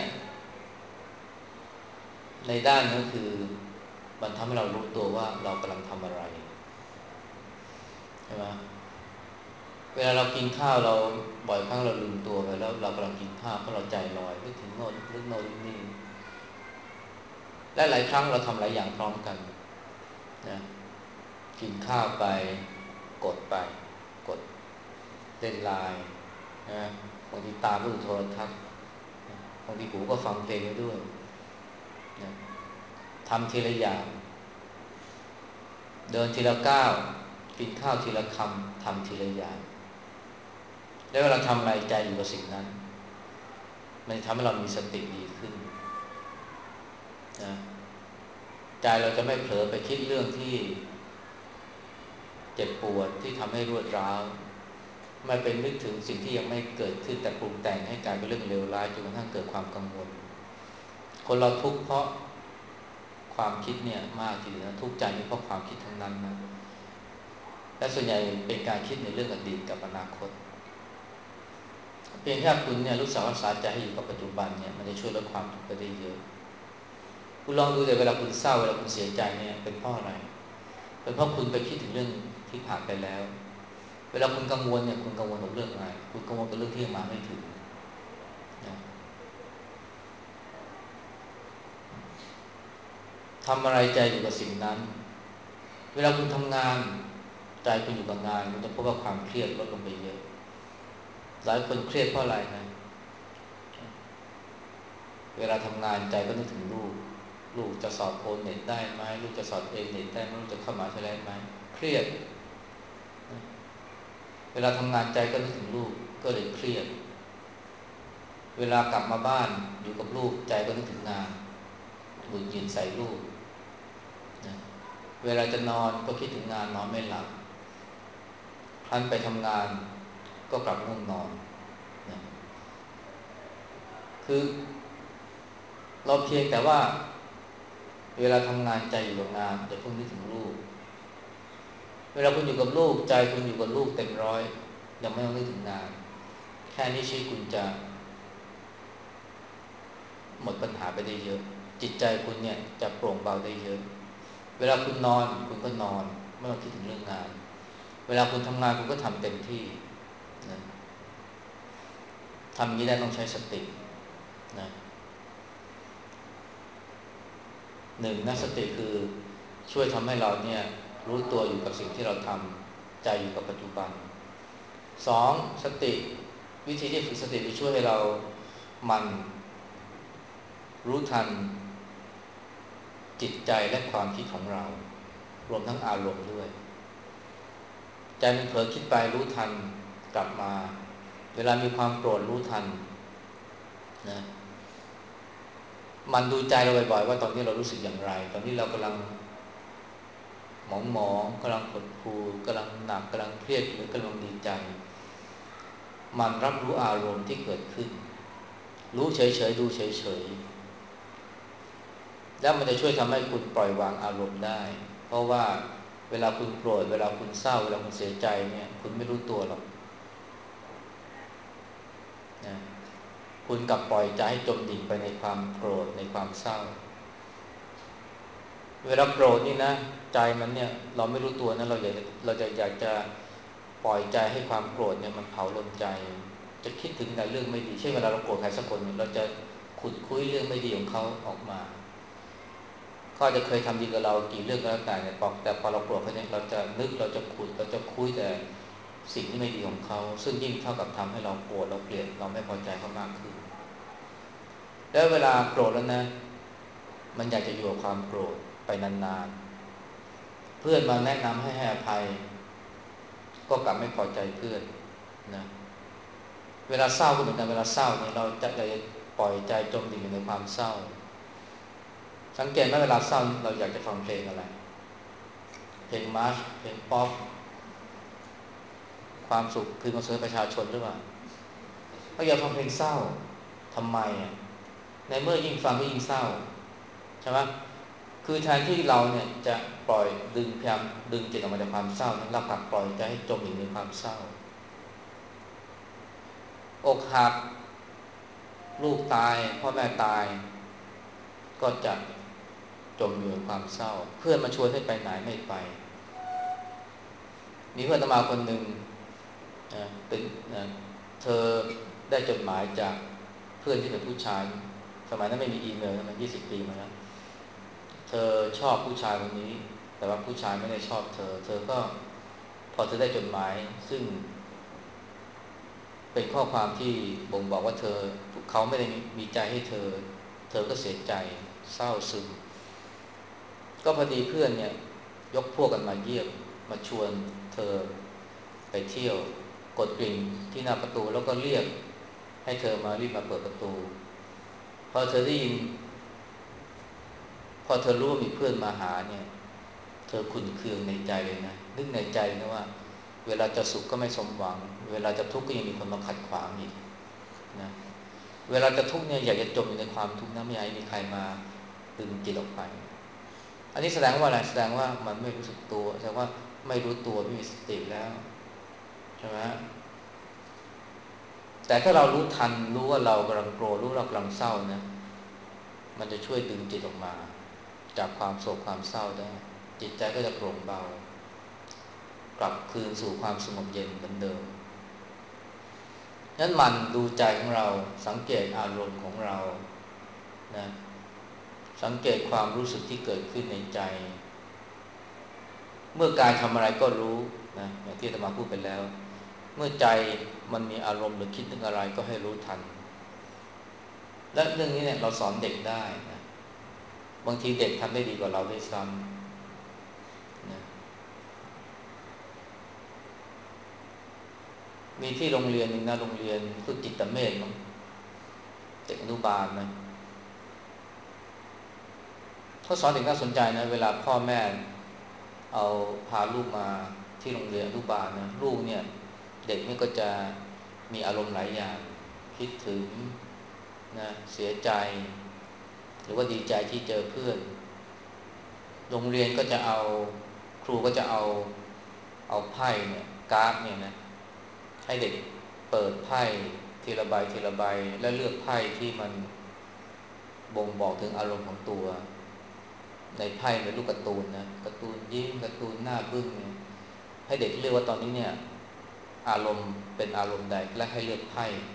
ในด้านนี้คือมันทำให้เรารู้ตัวว่าเรากำลังทำอะไรใช่ไหมเวลาเรากินข้าวเราบ่อยครั้งเราลืมตัวไปแล้วเรากำลังกินข้าวเพราะเราใจลอยนึกถึงโน่นนึกโน่นนึกนี่และหลายครั้งเราทำหลายอย่างพร้อมกันนะกินข้าวไปกดไปกดเล่นไลน์นะบางทีตาก็ดูโทรทัศน์บางทีหูก็ฟังเพลงไปด้วยนะทำทีละอย่างเดินทีละก้าวกินข้าวทีละคำทำทีละอย่างแล้วเวลาทำอะไรใจอยู่กับสิ่งนั้นมันทำให้เรามีสติดีขึ้นนะใจเราจะไม่เผลอไปคิดเรื่องที่เจ็บปวดที่ทำให้รวดร้าวไม่เป็นนึกถึงสิ่งที่ยังไม่เกิดขึ้นแต่ปรุงแต่งให้กลายเป็นเรื่องเลวร้ายจนกระทั่งเกิดความกังวลคนเราทุกข์เพราะความคิดเนี่ยมากทีเดียวนะทุกข์ใจนี่เพราะความคิดทั้งนั้นนะและส่วนใหญ่เป็นการคิดในเรื่องอดีตกับอนาคตเพียงแค่คุณเนี่ยรู้สึกรักษาใจให้อยู่กับปัจจุบันเนี่ยมันจะช่วยลดความทุกข์ไปได้เยอะคุณลองดูแต่เวลาคุณเศร้าเวลาคุณเสียใจเนี่ยเป็นเพราะอะไรเป็นเพราะคุณไปคิดถึงเรื่องที่ผ่านไปแล้วเวลาคุณกังวลเนี่ยคุณกังวลกับเรื่องอะไรคุณกังวลกับเรื่องที่ยังมาไม่ถึงนะทำอะไรใจอยู่กับสิ่งนั้นเวลาคุณทำงานใจคุณอยู่กับงานคุณจะพบว่าความเครียดลดลงไปเยอะหลายคนเครียดเพราะอะไรนะเวลาทำงานใจก็นึกถึงลูกลูกจะสอบโอเน็ตได้ไหมลูกจะสอบเอเน็ตได้ไหมลูกจะเข้ามหาวิทยาลัยไหมเครียดเวลาทำงานใจก็นึกถึงลูกก็เลยเครียดเวลากลับมาบ้านอยู่กับลูกใจก็นึกถึงงานหงุดหงิดใส่ลูกนะเวลาจะนอนก็คิดถึงงานนอนไม่หลับครั้นไปทำงานก็กลับง่วงนอนนะคือเราเพียงแต่ว่าเวลาทำงานใจอยู่กับงานอย่าเพิ่งนึกถึงลูกเวลาคุณอยู่กับลูกใจคุณอยู่กับลูกเต็มร้อยยังไม่ต้องนึกถึงงานแค่นี้ชีวิตคุณจะหมดปัญหาไปได้เยอะจิตใจคุณเนี่ยจะโปร่งเบาได้เยอะเวลาคุณนอนคุณก็นอนไม่ต้องคิดถึงเรื่องงานเวลาคุณทำงานคุณก็ทำเต็มที่นะททำอย่างนี้ได้ต้องใช้สตินะหนึ่งนะสติคือช่วยทำให้เราเนี่ยรู้ตัวอยู่กับสิ่งที่เราทำใจอยู่กับปัจจุบันสองสติวิธีที่ฝึกสติจะช่วยให้เรามันรู้ทันจิตใจและความคิดของเรารวมทั้งอารมณ์ด้วยใจมันเผลอคิดไปรู้ทันกลับมาเวลามีความโกรธรู้ทันนะมันดูใจเราบ่อยๆว่าตอนนี้เรารู้สึกอย่างไรตอนนี้เรากำลังหมองหมองกำลังหดหู่กำลังหนักกำลังเครียดหรือกำลังดีใจมันรับรู้อารมณ์ที่เกิดขึ้นรู้เฉยๆดูเฉยๆแล้วมันจะช่วยทำให้คุณปล่อยวางอารมณ์ได้เพราะว่าเวลาคุณโกรธเวลาคุณเศร้าเวลาคุณเสียใจเนี่ยคุณไม่รู้ตัวหรอกนะคุณกลับปล่อยใจให้จมดิ่งไปในความโกรธในความเศร้าเวลาโกรธนี่นะใจมันเนี่ยเราไม่รู้ตัวนะเราอยากเราจะอยากจะปล่อยใจให้ความโกรธเนี่ยมันเผาลนใจจะคิดถึงแต่เรื่องไม่ดีเช่นเวลาเราโกรธใครสักคนเราจะขุดคุยเรื่องไม่ดีของเขาออกมาเขาจะเคยทำดีกับเรากี่เรื่องก็แล้วแต่เนี่ยแต่พอเราโกรธเขาเนี่ยเราจะนึกเราจะขุดเราจะคุยแต่สิ่งที่ไม่ดีของเขาซึ่งยิ่งเท่ากับทำให้เราโกรธเราเกลียดเราไม่พอใจเขามากขึ้นแล้วเวลาโกรธแล้วนะมันอยากจะอยู่กับความโกรธไปนานๆเพื่อนมาแนะนำให้ให้อภัยก็กลับไม่พอใจเพื่อนนะเวลาเศร้าก็เหมือนกันเวลาเศร้าเนี่ยเราจะจะปล่อยใจจมดิ่งอยู่ในความเศร้าสังเกตไหมเวลาเศร้าเราอยากจะฟังเพลงอะไรเพลงมาร์ชเพลงป๊อปความสุขคืนคอนเสิร์ตประชาชนหรือเปล่าเขาอยากฟังเพลงเศร้าทำไมอ่ะในเมื่อยิ่งฟังก็ยิ่งเศร้าใช่ไหมคือแทนที่เราเนี่ยจะปล่อยดึงพยายามดึงจิตออกมาจากความเศร้านั้นเรากลับปล่อยใจให้จมอยู่ในความเศร้าอกหักลูกตายพ่อแม่ตายก็จะจมอยู่ในความเศร้าเพื่อนมาชวนให้ไปไหนไม่ไปมีเพื่อนอาตมาคนหนึ่งนะเป็นนะเธอได้จดหมายจากเพื่อนที่เป็นผู้ชายสมัยนั้นไม่มีอีเมลมันยี่สิบปีมาแล้วเธอชอบผู้ชายคนนี้แต่ว่าผู้ชายไม่ได้ชอบเธอเธอก็พอเธอได้จดหมายซึ่งเป็นข้อความที่บ่งบอกว่าเธอเขาไม่ได้มีใจให้เธอเธอก็เสียใจเศร้าซึมก็พอดีเพื่อนเนี่ยยกพวกกันมาเยี่ยมมาชวนเธอไปเที่ยวกดกริ่งที่หน้าประตูแล้วก็เรียกให้เธอมารีบมาเปิดประตูพอเธอได้ยินพอเธอรู้ว่ามีเพื่อนมาหาเนี่ยเธอขุ่นเคืองในใจเลยนะนึกในใจนะว่าเวลาจะสุขก็ไม่สมหวังเวลาจะทุกข์ก็ยังมีคนมาขัดขวางอีกนะเวลาจะทุกข์เนี่ยอยากจะจมอยู่ในความทุกข์นะไม่อยากให้มีใครมาดึงจิตออกไปอันนี้แสดงว่าอะไรแสดงว่ามันไม่รู้สึกตัวแสดงว่าไม่รู้ตัวไม่มีสติแล้วใช่ไหมแต่ถ้าเรารู้ทันรู้ว่าเรากำลังโกรธรู้ว่าเรากำลังเศร้านะมันจะช่วยดึงจิตออกมาจากความโศกความเศร้าได้จิตใจก็จะโปร่งเบากลับคืนสู่ความสงบเย็นเหมือนเดิมนั้นมันดูใจของเราสังเกตอารมณ์ของเรานะสังเกตความรู้สึกที่เกิดขึ้นในใจเมื่อกายทำอะไรก็รู้นะอย่างที่อาตมาพูดไปแล้วเมื่อใจมันมีอารมณ์หรือคิดถึงอะไรก็ให้รู้ทันและเรื่องนี้เนี่ยเราสอนเด็กได้นะบางทีเด็กทำได้ดีกว่าเราด้วยซ้ำนะมีที่โรงเรียนนึงนะโรงเรียนพุทธจิตเมธมั้งเด็กอนุบาลนะเขาสอนเด็กน่าสนใจนะเวลาพ่อแม่เอาพาลูกมาที่โรงเรียนอนุบาลนะลูกเนี่ยเด็กนี่ก็จะมีอารมณ์หลายอย่างคิดถึงนะเสียใจหรือว่าดีใจที่เจอเพื่อนโรงเรียนก็จะเอาครูก็จะเอาเอาไพ่เนี่ยการ์ดเนี่ยนะให้เด็กเปิดไพ่ทีละใบทีละใบและเลือกไพ่ที่มันบ่งบอกถึงอารมณ์ของตัวในไพ่เป็นลูกการ์ตูนนะการ์ตูนยิ้มการ์ตูนหน้าบึ้งเนี่ยให้เด็กเลือกว่าตอนนี้เนี่ยอารมณ์เป็นอารมณ์ใดและให้เลือกไพ่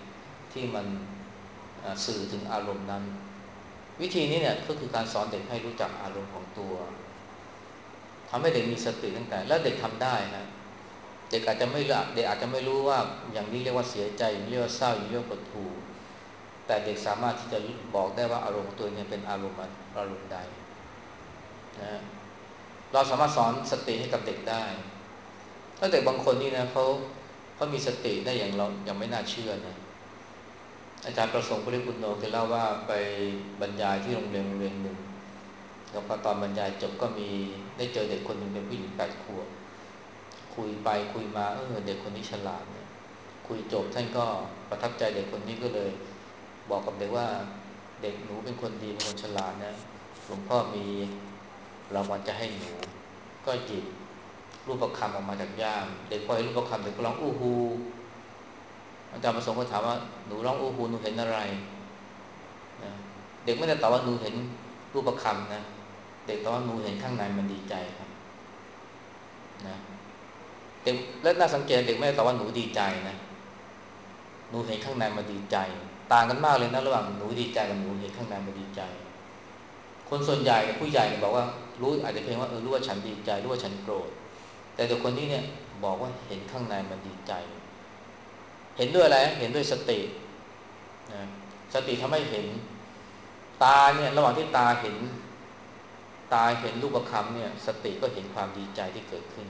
ที่มันสื่อถึงอารมณ์นั้นวิธีนี้เนี่ยก็คือการสอนเด็กให้รู้จักอารมณ์ของตัวทำให้เด็กมีสติตั้งแต่แล้วเด็กทำได้นะเด็กอาจจะไม่รู้เด็กอาจจะไม่รู้ว่าอย่างนี้เรียกว่าเสียใจอย่างนี้เรียกว่าเศร้าอย่างนี้เรียกว่าหดหู่แต่เด็กสามารถที่จะบอกได้ว่าอารมณ์ตัวนี้เป็นอารมณ์อารมณ์ใดนะเราสามารถสอนสติให้กับเด็กได้ถ้าเด็กบางคนนี่นะเขาเขามีสติได้อย่างเรายังไม่น่าเชื่อนะอาจารย์ประสงค์ปริปุณโญเคยเล่าว่าไปบรรยายที่โรงเรียนโรงเรียนหนึ่งแล้วพอตอนบรรยายจบก็มีได้เจอเด็กคนหนึ่งเป็นผู้หญิงแปดขวบคุยไปคุยมาเออเด็กคนนี้ฉลาดเนี่ยคุยจบท่านก็ประทับใจเด็กคนนี้ก็เลยบอกกับเด็กว่าเด็กหนูเป็นคนดีเป็นคนฉลาดนะหลวงพ่อมีรางวัลจะให้หนูก็หยิบรูปประคำออกมาจากย่ามเด็กพอเห็นรูปประคำเด็กก็ร้องอู้ฮูอาจารย์ประสงค์ก็ถามว่าหนูร้องอู้ฮูหนูเห็นอะไรนะเด็กไม่ได้ตอบว่าหนูเห็นรูปประคำนะเด็กตอบว่าหนูเห็นข้างในมันดีใจครับนะเด็กและน่าสังเกตเด็กไม่ได้ตอบว่าหนูดีใจนะหนูเห็นข้างในมันดีใจต่างกันมากเลยนะระหว่างหนูดีใจกับหนูเห็นข้างในมันดีใจคนส่วนใหญ่ผู้ใหญ่บอกว่ารู้อาจจะเพียงว่าเออรู้ว่าฉันดีใจรู้ว่าฉันโกรธแต่เด็กคนนี้เนี่ยบอกว่าเห็นข้างในมันดีใจเห็นด้วยอะไรเห็นด้วยสตินะสติทำให้เห็นตาเนี่ยระหว่างที่ตาเห็นตาเห็นรูปคำเนี่ยสติก็เห็นความดีใจที่เกิดขึ้น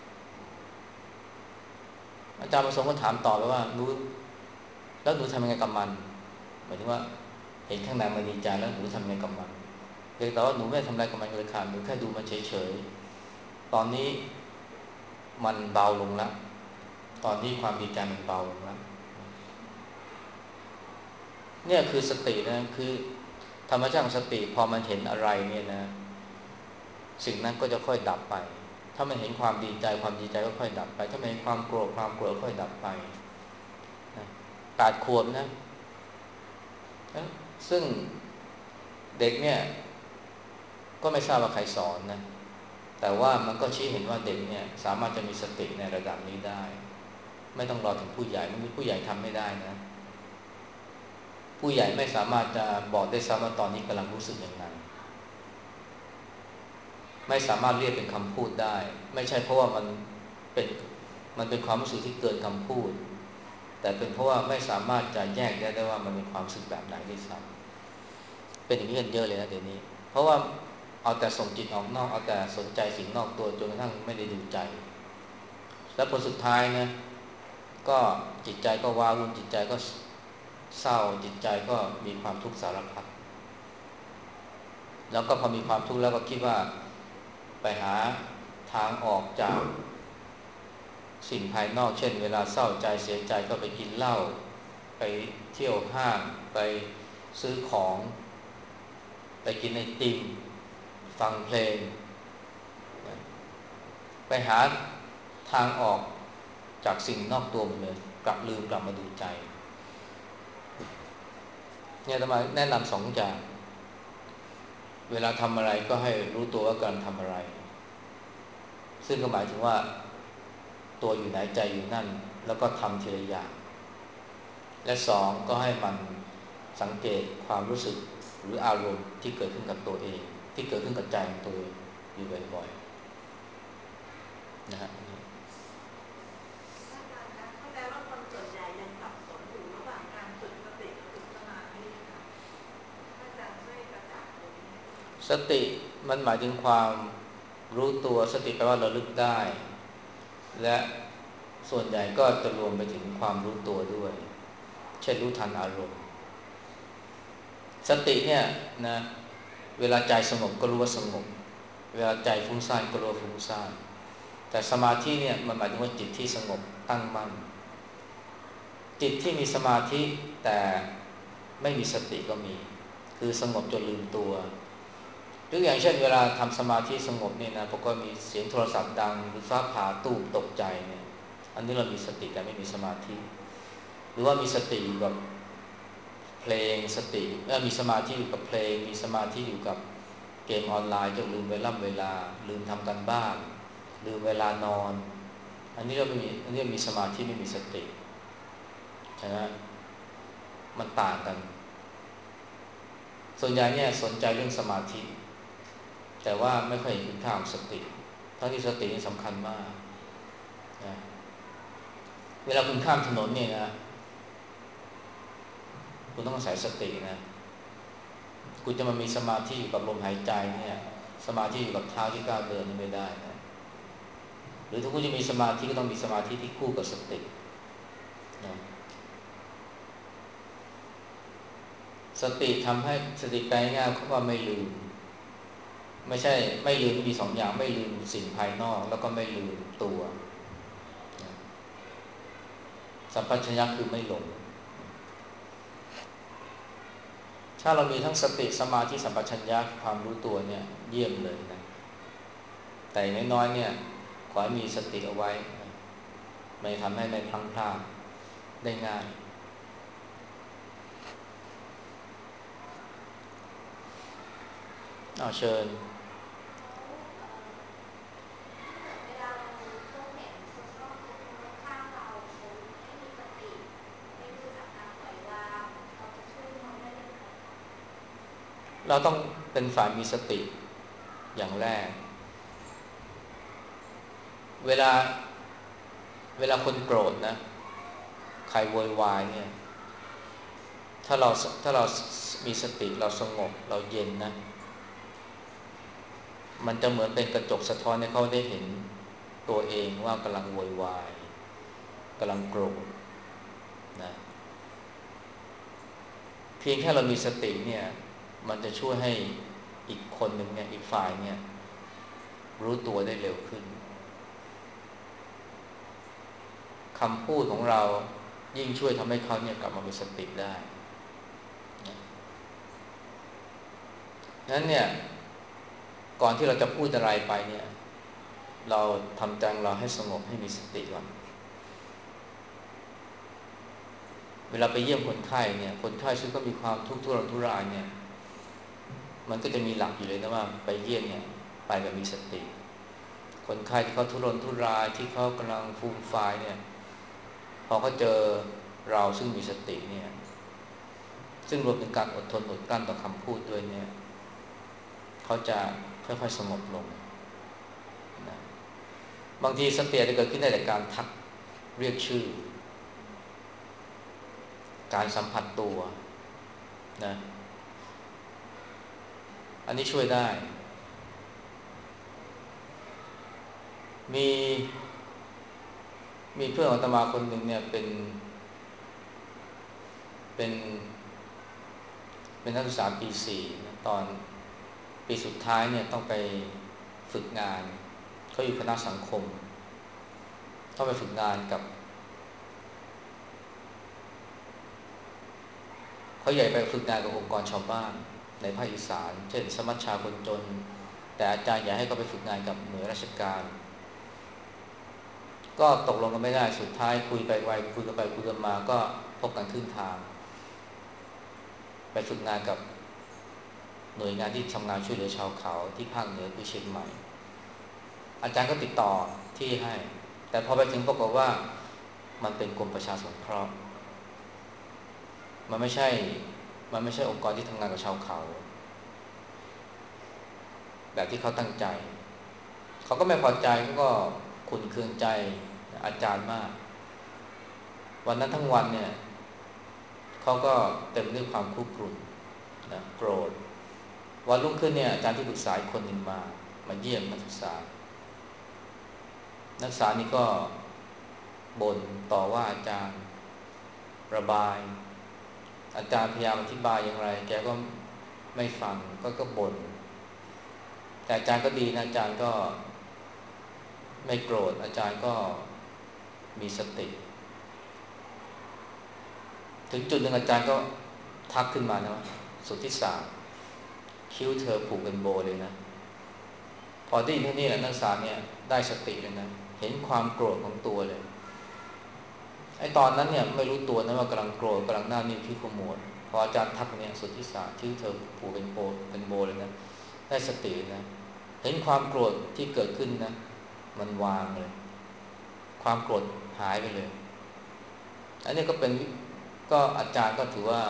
อาจารย์ประสงค์ก็ถามต่อไปว่าหนูแล้วหนูทำยังไงกับมันหมายถึงว่าเห็นข้างในมันดีใจแล้วหนูทำยังไงกับมันเด็กตอบว่าหนูไม่ทำอะไรกับมันเลยค่ะหนูแค่ดูมันเฉยๆตอนนี้มันเบาลงแล้วตอนนี้ความดีใจมันเบาลงแล้วเนี่ยคือสตินะคือธรรมชาติของสติพอมันเห็นอะไรเนี่ยนะสิ่งนั้นก็จะค่อยดับไปถ้ามันเห็นความดีใจความดีใจก็ค่อยดับไปถ้ามันเห็นความโกรธความโกรธค่อยดับไปนะแปดขวบนะซึ่งเด็กเนี่ยก็ไม่ทราบว่าใครสอนนะแต่ว่ามันก็ชี้เห็นว่าเด็กเนี่ยสามารถจะมีสติในระดับนี้ได้ไม่ต้องรอถึงผู้ใหญ่ไม่มีผู้ใหญ่ทำไม่ได้นะผู้ใหญ่ไม่สามารถจะบอกได้ซ้ำว่าตอนนี้กำลังรู้สึกอย่างไรไม่สามารถเรียกเป็นคำพูดได้ไม่ใช่เพราะว่ามันเป็นมันเป็นความรู้สึกที่เกินคำพูดแต่เป็นเพราะว่าไม่สามารถจะแยกแยะได้ว่ามันเป็นความรู้สึกแบบไหนด้วยซ้ำเป็นอย่างนี้กันเยอะเลยนะเดี๋ยวนี้เพราะว่าเอาแต่ส่งจิตออกนอกเอาแต่สนใจสิ่งนอกตัวจนกระทั่งไม่ได้ดูใจแล้วผลสุดท้ายนะก็จิตใจก็ว้าวุ่นจิตใจก็เศร้าจิตใจก็มีความทุกข์สารพัดแล้วก็พอมีความทุกข์แล้วก็คิดว่าไปหาทางออกจากสิ่งภายนอกเช่นเวลาเศร้าใจเสียใจก็ไปกินเหล้าไปเที่ยวห้างไปซื้อของไปกินไอติมฟังเพลงไปหาทางออกจากสิ่งนอกตัวหมดเลยกลับลืมกลับมาดูใจเนี่ยทำไมแนะนำสองอย่างเวลาทำอะไรก็ให้รู้ตัวว่าการทำอะไรซึ่งก็หมายถึงว่าตัวอยู่ไหนใจอยู่นั่นแล้วก็ทำทีละอย่างและสองก็ให้มันสังเกตความรู้สึกหรืออารมณ์ที่เกิดขึ้นกับตัวเองที่เกิดขึ้นกับใจของตัวเองอยู่บ่อยๆนะฮะอาจารย์คะเข้าใจว่าคนส่วนใหญ่ยังสับสนอยู่ระหว่างการฝึกสติกับฝึกสมาธิค่ะอาจารย์ช่วยกระจ่างตรงนี้ให้ด้วยสติมันหมายถึงความรู้ตัวสติแปลว่าระลึกได้และส่วนใหญ่ก็จะรวมไปถึงความรู้ตัวด้วยเช่นรู้ทันอารมณ์สติเนี่ยนะเวลาใจสงบก็รู้ว่าสงบเวลาใจฟุ้งซ่านก็รู้ว่าฟุ้งซ่านแต่สมาธิเนี่ยมันหมายถึงว่าจิตที่สงบตั้งมั่นจิตที่มีสมาธิแต่ไม่มีสติก็มีคือสงบจนลืมตัวยกอย่างเช่นเวลาทำสมาธิสงบเนี่ยนะปรากฏมีเสียงโทรศัพท์ดังหรือฟ้าผ่าตูมตกใจเนี่ยอันนี้เรามีสติแต่ไม่มีสมาธิหรือว่ามีสติอยู่กับเพลงสติเออมีสมาธิอยู่กับเพลงมีสมาธิอยู่กับเกมออนไลน์จนลืมเวลาเวลาลืมทำการบ้านลืมเวลานอนอันนี้เราไม่มีอันนี้มีสมาธิไม่มีสติใช่ไหมมันต่างกันส่วนใหญ่เนี่ยสนใจเรื่องสมาธิแต่ว่าไม่ค่อยเห็นคุณค่าของสติทั้งที่สตินี่สำคัญมากนะเวลาคุณข้ามถนนเนี่ยนะคุณต้องอาศัยสตินะคุณจะมามีสมาธิอยู่กับลมหายใจเนี่ยสมาธิอยู่กับเท้าที่ก้าวเดินนี่ไม่ได้นะหรือถ้าคุณจะมีสมาธิก็ต้องมีสมาธิที่คู่กับสตินะสติทำให้สติแปลง่ายเขาว่าไม่ลืมไม่ใช่ไม่ลืมมีสองอย่างไม่ลืมสิ่งภายนอกแล้วก็ไม่ลืมตัวนะสัมปชัญญะคือไม่หลงถ้าเรามีทั้งสติสมาธิสัมปชัญญะความรู้ตัวเนี่ยเยี่ยมเลยนะแต่น้อยๆเนี่ยขอให้มีสติเอาไว้นะไม่ทำให้ไม่พลั้งพลาดได้ง่ายเอาเชิญเวลาเราพบเห็นคนรอบตัวคนรอบข้างเราเขาไม่มีสติไม่รู้จักการปล่อยวางเราจะช่วยเขาได้ยังไงเราต้องเป็นฝ่ายมีสติอย่างแรกเวลาเวลาคนโกรธนะใครโวยวายเนี่ยถ้าเราถ้าเรามีสติเราสงบเราเย็นนะมันจะเหมือนเป็นกระจกสะท้อนให้เขาได้เห็นตัวเองว่ากำลังโวยวายกำลังโกรธนะเพียงแค่เรามีสติเนี่ยมันจะช่วยให้อีกคนหนึ่งเนี่ยอีกฝ่ายเนี่ยรู้ตัวได้เร็วขึ้นคำพูดของเรายิ่งช่วยทำให้เขาเนี่ยกลับมามีสติได้นะนั้นเนี่ยก่อนที่เราจะพูดอะไรไปเนี่ยเราทำใจเราให้สงบให้มีสติก่อนเวลาไปเยี่ยมคนไข้เนี่ยคนไข้ซึ่งก็มีความทุกข์ทุรนทุรายเนี่ยมันก็จะมีหลักอยู่เลยนะว่าไปเยี่ยมเนี่ยไปแบบมีสติคนไข้ที่เขาทุรนทุรายที่เขากำลังฟูมฟายเนี่ยพอเขาเจอเราซึ่งมีสติเนี่ยซึ่งรวมถึงการอดทนอดกลั้นต่อคำพูดด้วยเนี่ยเขาจะค่อยๆสงบลงนะบางทีสติจะเกิดขึ้นได้จากการทักเรียกชื่อการสัมผัสตัวนะอันนี้ช่วยได้มีมีเพื่อนอาตมาคนหนึ่งเนี่ยเป็นเป็นเป็นนักศึกษาปีสี่นะตอนปีสุดท้ายเนี่ยต้องไปฝึกงานเขาอยู่คณะสังคมต้องไปฝึกงานกับเขาใหญ่ไปฝึกงานกับองค์กรชาวบ้านในภาคอีสานเช่นสมัชชาคนจนแต่อาจารย์อยากให้เขาไปฝึกงานกับหน่วยราชการก็ตกลงกันไม่ได้สุดท้ายคุยไปไวคุยกันไปคุยกันมาก็พบกันครึ่งทางไปฝึกงานกับหน่วยงานที่ทำงานช่วยเหลือชาวเขาที่ภาคเหนือคือเชียงใหม่อาจารย์ก็ติดต่อที่ให้แต่พอไปถึงปรากฏว่ามันเป็นกรมประชาสงเคราะห์มันไม่ใช่มันไม่ใช่องค์กรที่ทำงานกับชาวเขาแบบที่เขาตั้งใจเขาก็ไม่พอใจเขาก็ขุ่นเคืองใจอาจารย์มากวันนั้นทั้งวันเนี่ยเขาก็เต็มด้วยความคุกรุ่นนะโกรธวันรุ่งขึ้นเนี่ยอาจารย์ที่ปรึกษาอีกคนหนึ่งมามาเยี่ยมนักศึกษานักศึกษานี่ก็บ่นต่อว่าอาจารย์ระบายอาจารย์พยายามอธิบายอย่างไรแกก็ไม่ฟังก็ก็บ่นแต่อาจารย์ก็ดีนะอาจารย์ก็ไม่โกรธอาจารย์ก็มีสติถึงจุดหนึ่งอาจารย์ก็ทักขึ้นมานะว่าสุทธิสารคิ้วเธอผูกเป็นโบเลยนะพอได้ยินเท่านี้แหละนักศึกษาเนี่ยได้สติเลยนะเห็นความโกรธของตัวเลยไอ้ตอนนั้นเนี่ยไม่รู้ตัวนะว่ากำลังโกรธกำลังหน้านิ้วคิ้วขมวดพออาจารย์ทักเนี่ยสุทธิสารคิ้วเธอผูกเป็นโบเป็นโบเลยนะได้สตินะเห็นความโกรธที่เกิดขึ้นนะมันวางเลยความโกรธหายไปเลยอันนี้ก็เป็นก็อาจารย์ก็ถือว่า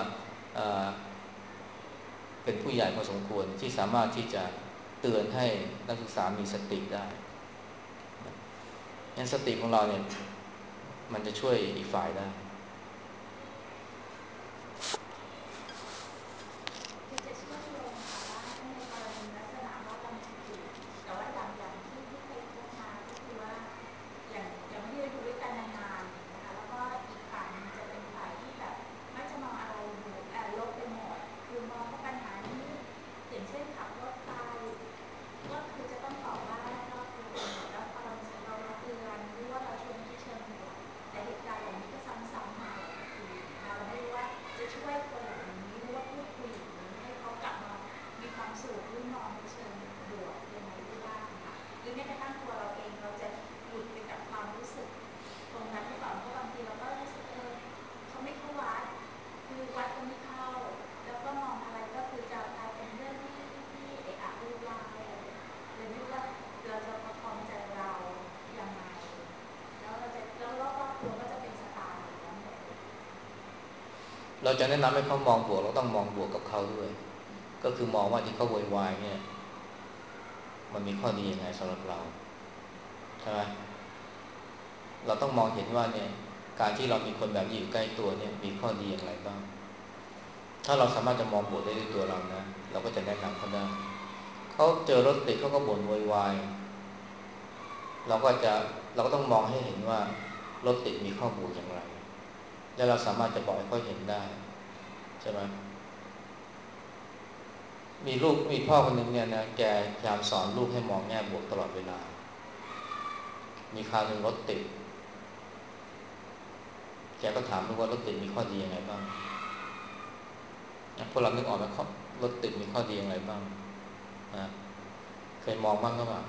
เป็นผู้ใหญ่พอสมควรที่สามารถที่จะเตือนให้นักศึกษามีสติได้งั้นสติของเราเนี่ยมันจะช่วยอีกฝ่ายได้คือจะเชื่อมโยงค่ะว่าในกรณีลักษณะว่าเรามีสติแต่ว่าอย่างอย่างที่ที่เคยพบมาก็คือว่าอย่างอย่างที่เราอยู่ด้วยกันนานๆนะคะแล้วก็อีกฝ่ายนึงจะเป็นฝ่ายที่แบบมักจะมองอะไรบวกอ่าลบไปหมดคือมองว่าปัญหานี้อย่างเช่นขับรถไปก็คือจะต้องตอบว่ารอบตัวแล้วพอเราเราเราเตือนหรือว่าเราชวนคิดเชิงบวกแต่เหตุการณ์เหล่านี้ก็ซ้ำๆมาหลายทีนะคะเราไม่รู้ว่าจะช่วยคนเหล่านี้หรือว่าพูดคุยอย่างนี้ให้เขากลับมามีความสุขหรือมองในเชิงบวกยังไงได้บ้างค่ะหรือแม้กระทั่งตัวเราเองเราจะหลุดไปกับความรู้สึกตรงนั้นหรือเปล่าเพราะบางทีเราก็รู้สึกเออเขาไม่เข้าวัดคือวัดก็ไม่เข้าแล้วก็มองอะไรก็คือจะกลายเป็นเรื่องที่ที่เอะอะวุ่นวายอะไรเลยไม่รู้ว่าเราจะประคองใจเรายังไงแล้วเราจะแล้วรอบๆตัวก็จะเป็นสไตล์อย่างนั้นหมดเราจะแนะนำให้เขามองบวกเราต้องมองบวกกับเขาด้วยก็คือมองว่าที่เขาโวยวายเนี่ยมันมีข้อดียังไงสำหรับเราใช่ไหมเราต้องมองเห็นว่าเนี่ยการที่เรามีคนแบบนี้อยู่ใกล้ตัวเนี่ยมีข้อดีอย่างไรบ้างถ้าเราสามารถจะมองบวกได้ด้วยตัวเรานะเราก็จะแนะนำเขาได้เขาเจอรถติดเขาก็บ่นโวยวายเราก็จะเราก็ต้องมองให้เห็นว่ารถติดมีข้อบวกอย่างไรและเราสามารถจะบอกให้เขาเห็นได้ใช่ไหมมีลูกมีพ่อคนหนึ่งเนี่ยนะแกพยายามสอนลูกให้มองแง่บวกตลอดเวลามีคราวหนึ่งรถติดแกก็ถามลูกว่ารถติดมีข้อดียังไงบ้างพวกเรานึกออกไหมรถติดมีข้อดีอย่างไรบ้างนะเคยมองบ้างก็แบบ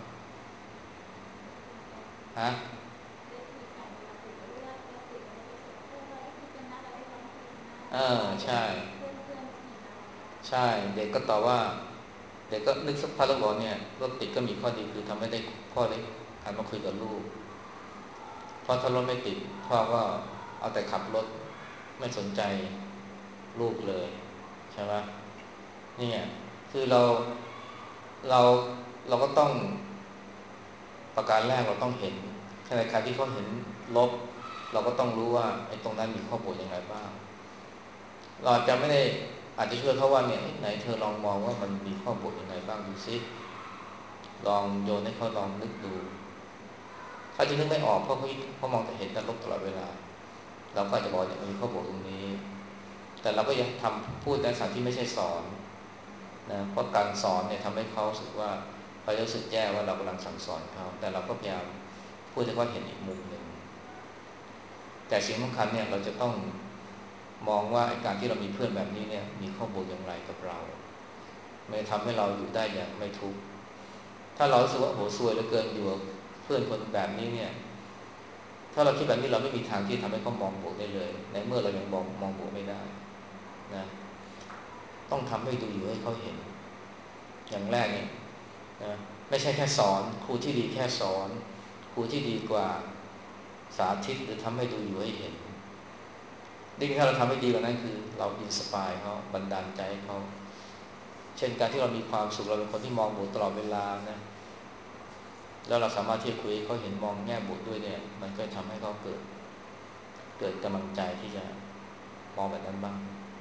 ฮะได้คุยกันเวลาติดเรื่องแล้วติดแล้วรู้สึกเออเราได้คุยกันนะเราได้ร้องเพลงนะเออหรือว่าใช่เพื่อนเพื่อนเห็นอะไรบ้างใช่เด็กก็ตอบว่าเด็กก็นึกสักพักแล้วบอกเนี่ยรถติดก็มีข้อดีคือทำให้ได้พ่อได้หันมาคุยกับลูกเพราะถ้ารถไม่ติดพ่อก็เอาแต่ขับรถไม่สนใจลูกเลยใช่ไหมนี่คือเราเราเราก็ต้องประการแรกเราต้องเห็นขณะที่เขาเห็นลบเราก็ต้องรู้ว่าไอ้ตรงนั้นมีข้อบวกอย่างไรบ้างเราจะไม่ได้อาจจะช่วยเขาว่าเนี่ยไหนเธอลองมองว่ามันมีข้อบวกอย่างไรบ้างดูซิลองโยนให้เขาลองนึกดูเขาจะนึกไม่ออกเพราะเขาเขามองแต่เห็นแต่ลบตลอดเวลาเราก็จะบอกเนี่ยมันมีข้อบวกตรงนี้แต่เราก็ยังทำพูดในสถานที่ไม่ใช่สอนนะเพราะการสอนเนี่ยทำให้เขารู้สึกว่าเขาจะรู้สึกแย่ว่าเรากำลังสั่งสอนเขาแต่เราก็พยายามพูดให้เขาเห็นอีกมุมหนึ่งแต่สิ่งสำคัญเนี่ยเราจะต้องมองว่าการที่เรามีเพื่อนแบบนี้เนี่ยมีข้อบวกอย่างไรกับเราไม่ทำให้เราอยู่ได้อย่างไม่ทุกข์ถ้าเรารู้สึกว่าโหซวยเหลือเกินอยู่กับเพื่อนคนแบบนี้เนี่ยถ้าเราคิดแบบนี้เราไม่มีทางที่ทำให้เขามองบวกได้เลยในเมื่อเรายังมองมองบวกไม่ได้นะต้องทำให้ดูอยู่ให้เขาเห็นอย่างแรกเนี่ยนะไม่ใช่แค่สอนครูที่ดีแค่สอนครูที่ดีกว่าสาธิตหรือทำให้ดูอยู่ให้เห็นยิ่งถ้าเราทำให้ดีกว่านั้นคือเราอินสปายเขาบันดาลใจเขาเช่นการที่เรามีความสุขเราเป็นคนที่มองบวกตลอดเวลานะแล้วเราสามารถที่จะคุยให้เขาเห็นมองแง่บวกด้วยเนี่ยมันก็ทำให้เขาเกิดเกิดกำลังใจที่จะมองแบบนั้นบ้าง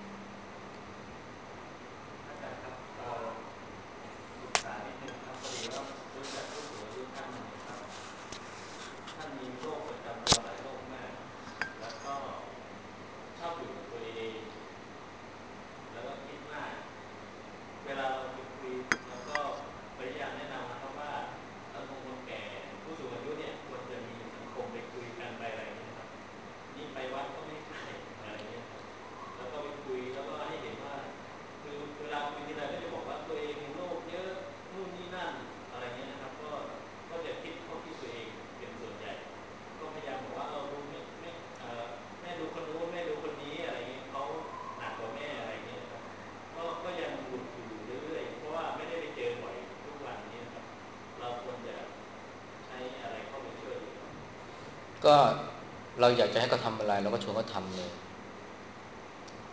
อาจารย์ครับเอ่อปรึกษานิดนึงครับพอดีว่ารู้จักผู้สูงอายุท่านหนึ่งนะครับท่านมีโรคประจำตัวหลายโรคมากแล้วก็ชอบอยู่กับตัวเองแล้วก็คิดมากเวลาเราไปคุยเราก็พยายามแนะนำนะครับว่าสังคมคนแก่ผู้สูงอายุเนี่ยควรจะมีสังคมไปคุยกันไปอะไรอย่างเงี้ยครับนี่ไปวัดก็ไม่ไปอะไรเงี้ยครับแล้วก็ไปคุยแล้วก็ให้เห็นว่าคือเวลาคุยทีไรก็จะบอกว่าตัวเองโรคเยอะนู่นนี่นั่นอะไรเงี้ยนะครับก็ก็จะคิดเข้าที่ตัวเองเป็นส่วนใหญ่ก็พยายามบอกว่าเราดูไม่ไม่เอ่อแม่ดูคนนู้นแม่ดูคนนี้อะไรเงี้ยเขาหนักกว่าแม่อะไรเงี้ยนะครับก็ก็ยังหลุดอยู่เรื่อยๆเพราะว่าไม่ได้ไปเจอบ่อยทุกวันนี้นะครับเราควรจะใช้อะไรเข้าไปช่วยดีครับก็เราอยากจะให้เขาทำอะไรเราก็ชวนเขาทำเลย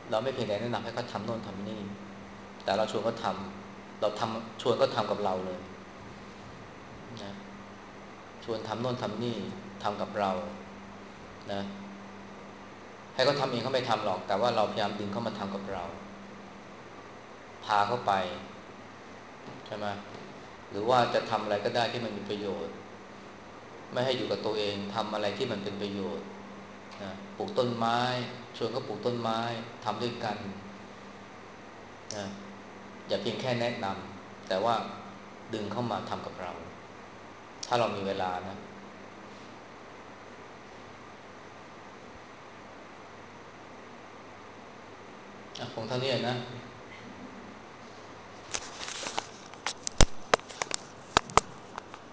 เราไม่เพียงแต่แนะนำให้เขาทำโน่นทำนี่แต่เราชวนเขาทำเราทำชวนเขาทำกับเราเลยนะชวนทำโน่นทำนี่ทำกับเรานะให้เขาทำเองเขาไม่ทำหรอกแต่ว่าเราพยายามดึงเขามาทำกับเราพาเขาไปใช่ไหมหรือว่าจะทำอะไรก็ได้ที่มันมีประโยชน์ไม่ให้อยู่กับตัวเองทำอะไรที่มันเป็นประโยชน์นะปลูกต้นไม้ชวนเขาปลูกต้นไม้ทำด้วยกันนะอย่าเพียงแค่แนะนำแต่ว่าดึงเข้ามาทำกับเราถ้าเรามีเวลานะคงเท่านี้นะ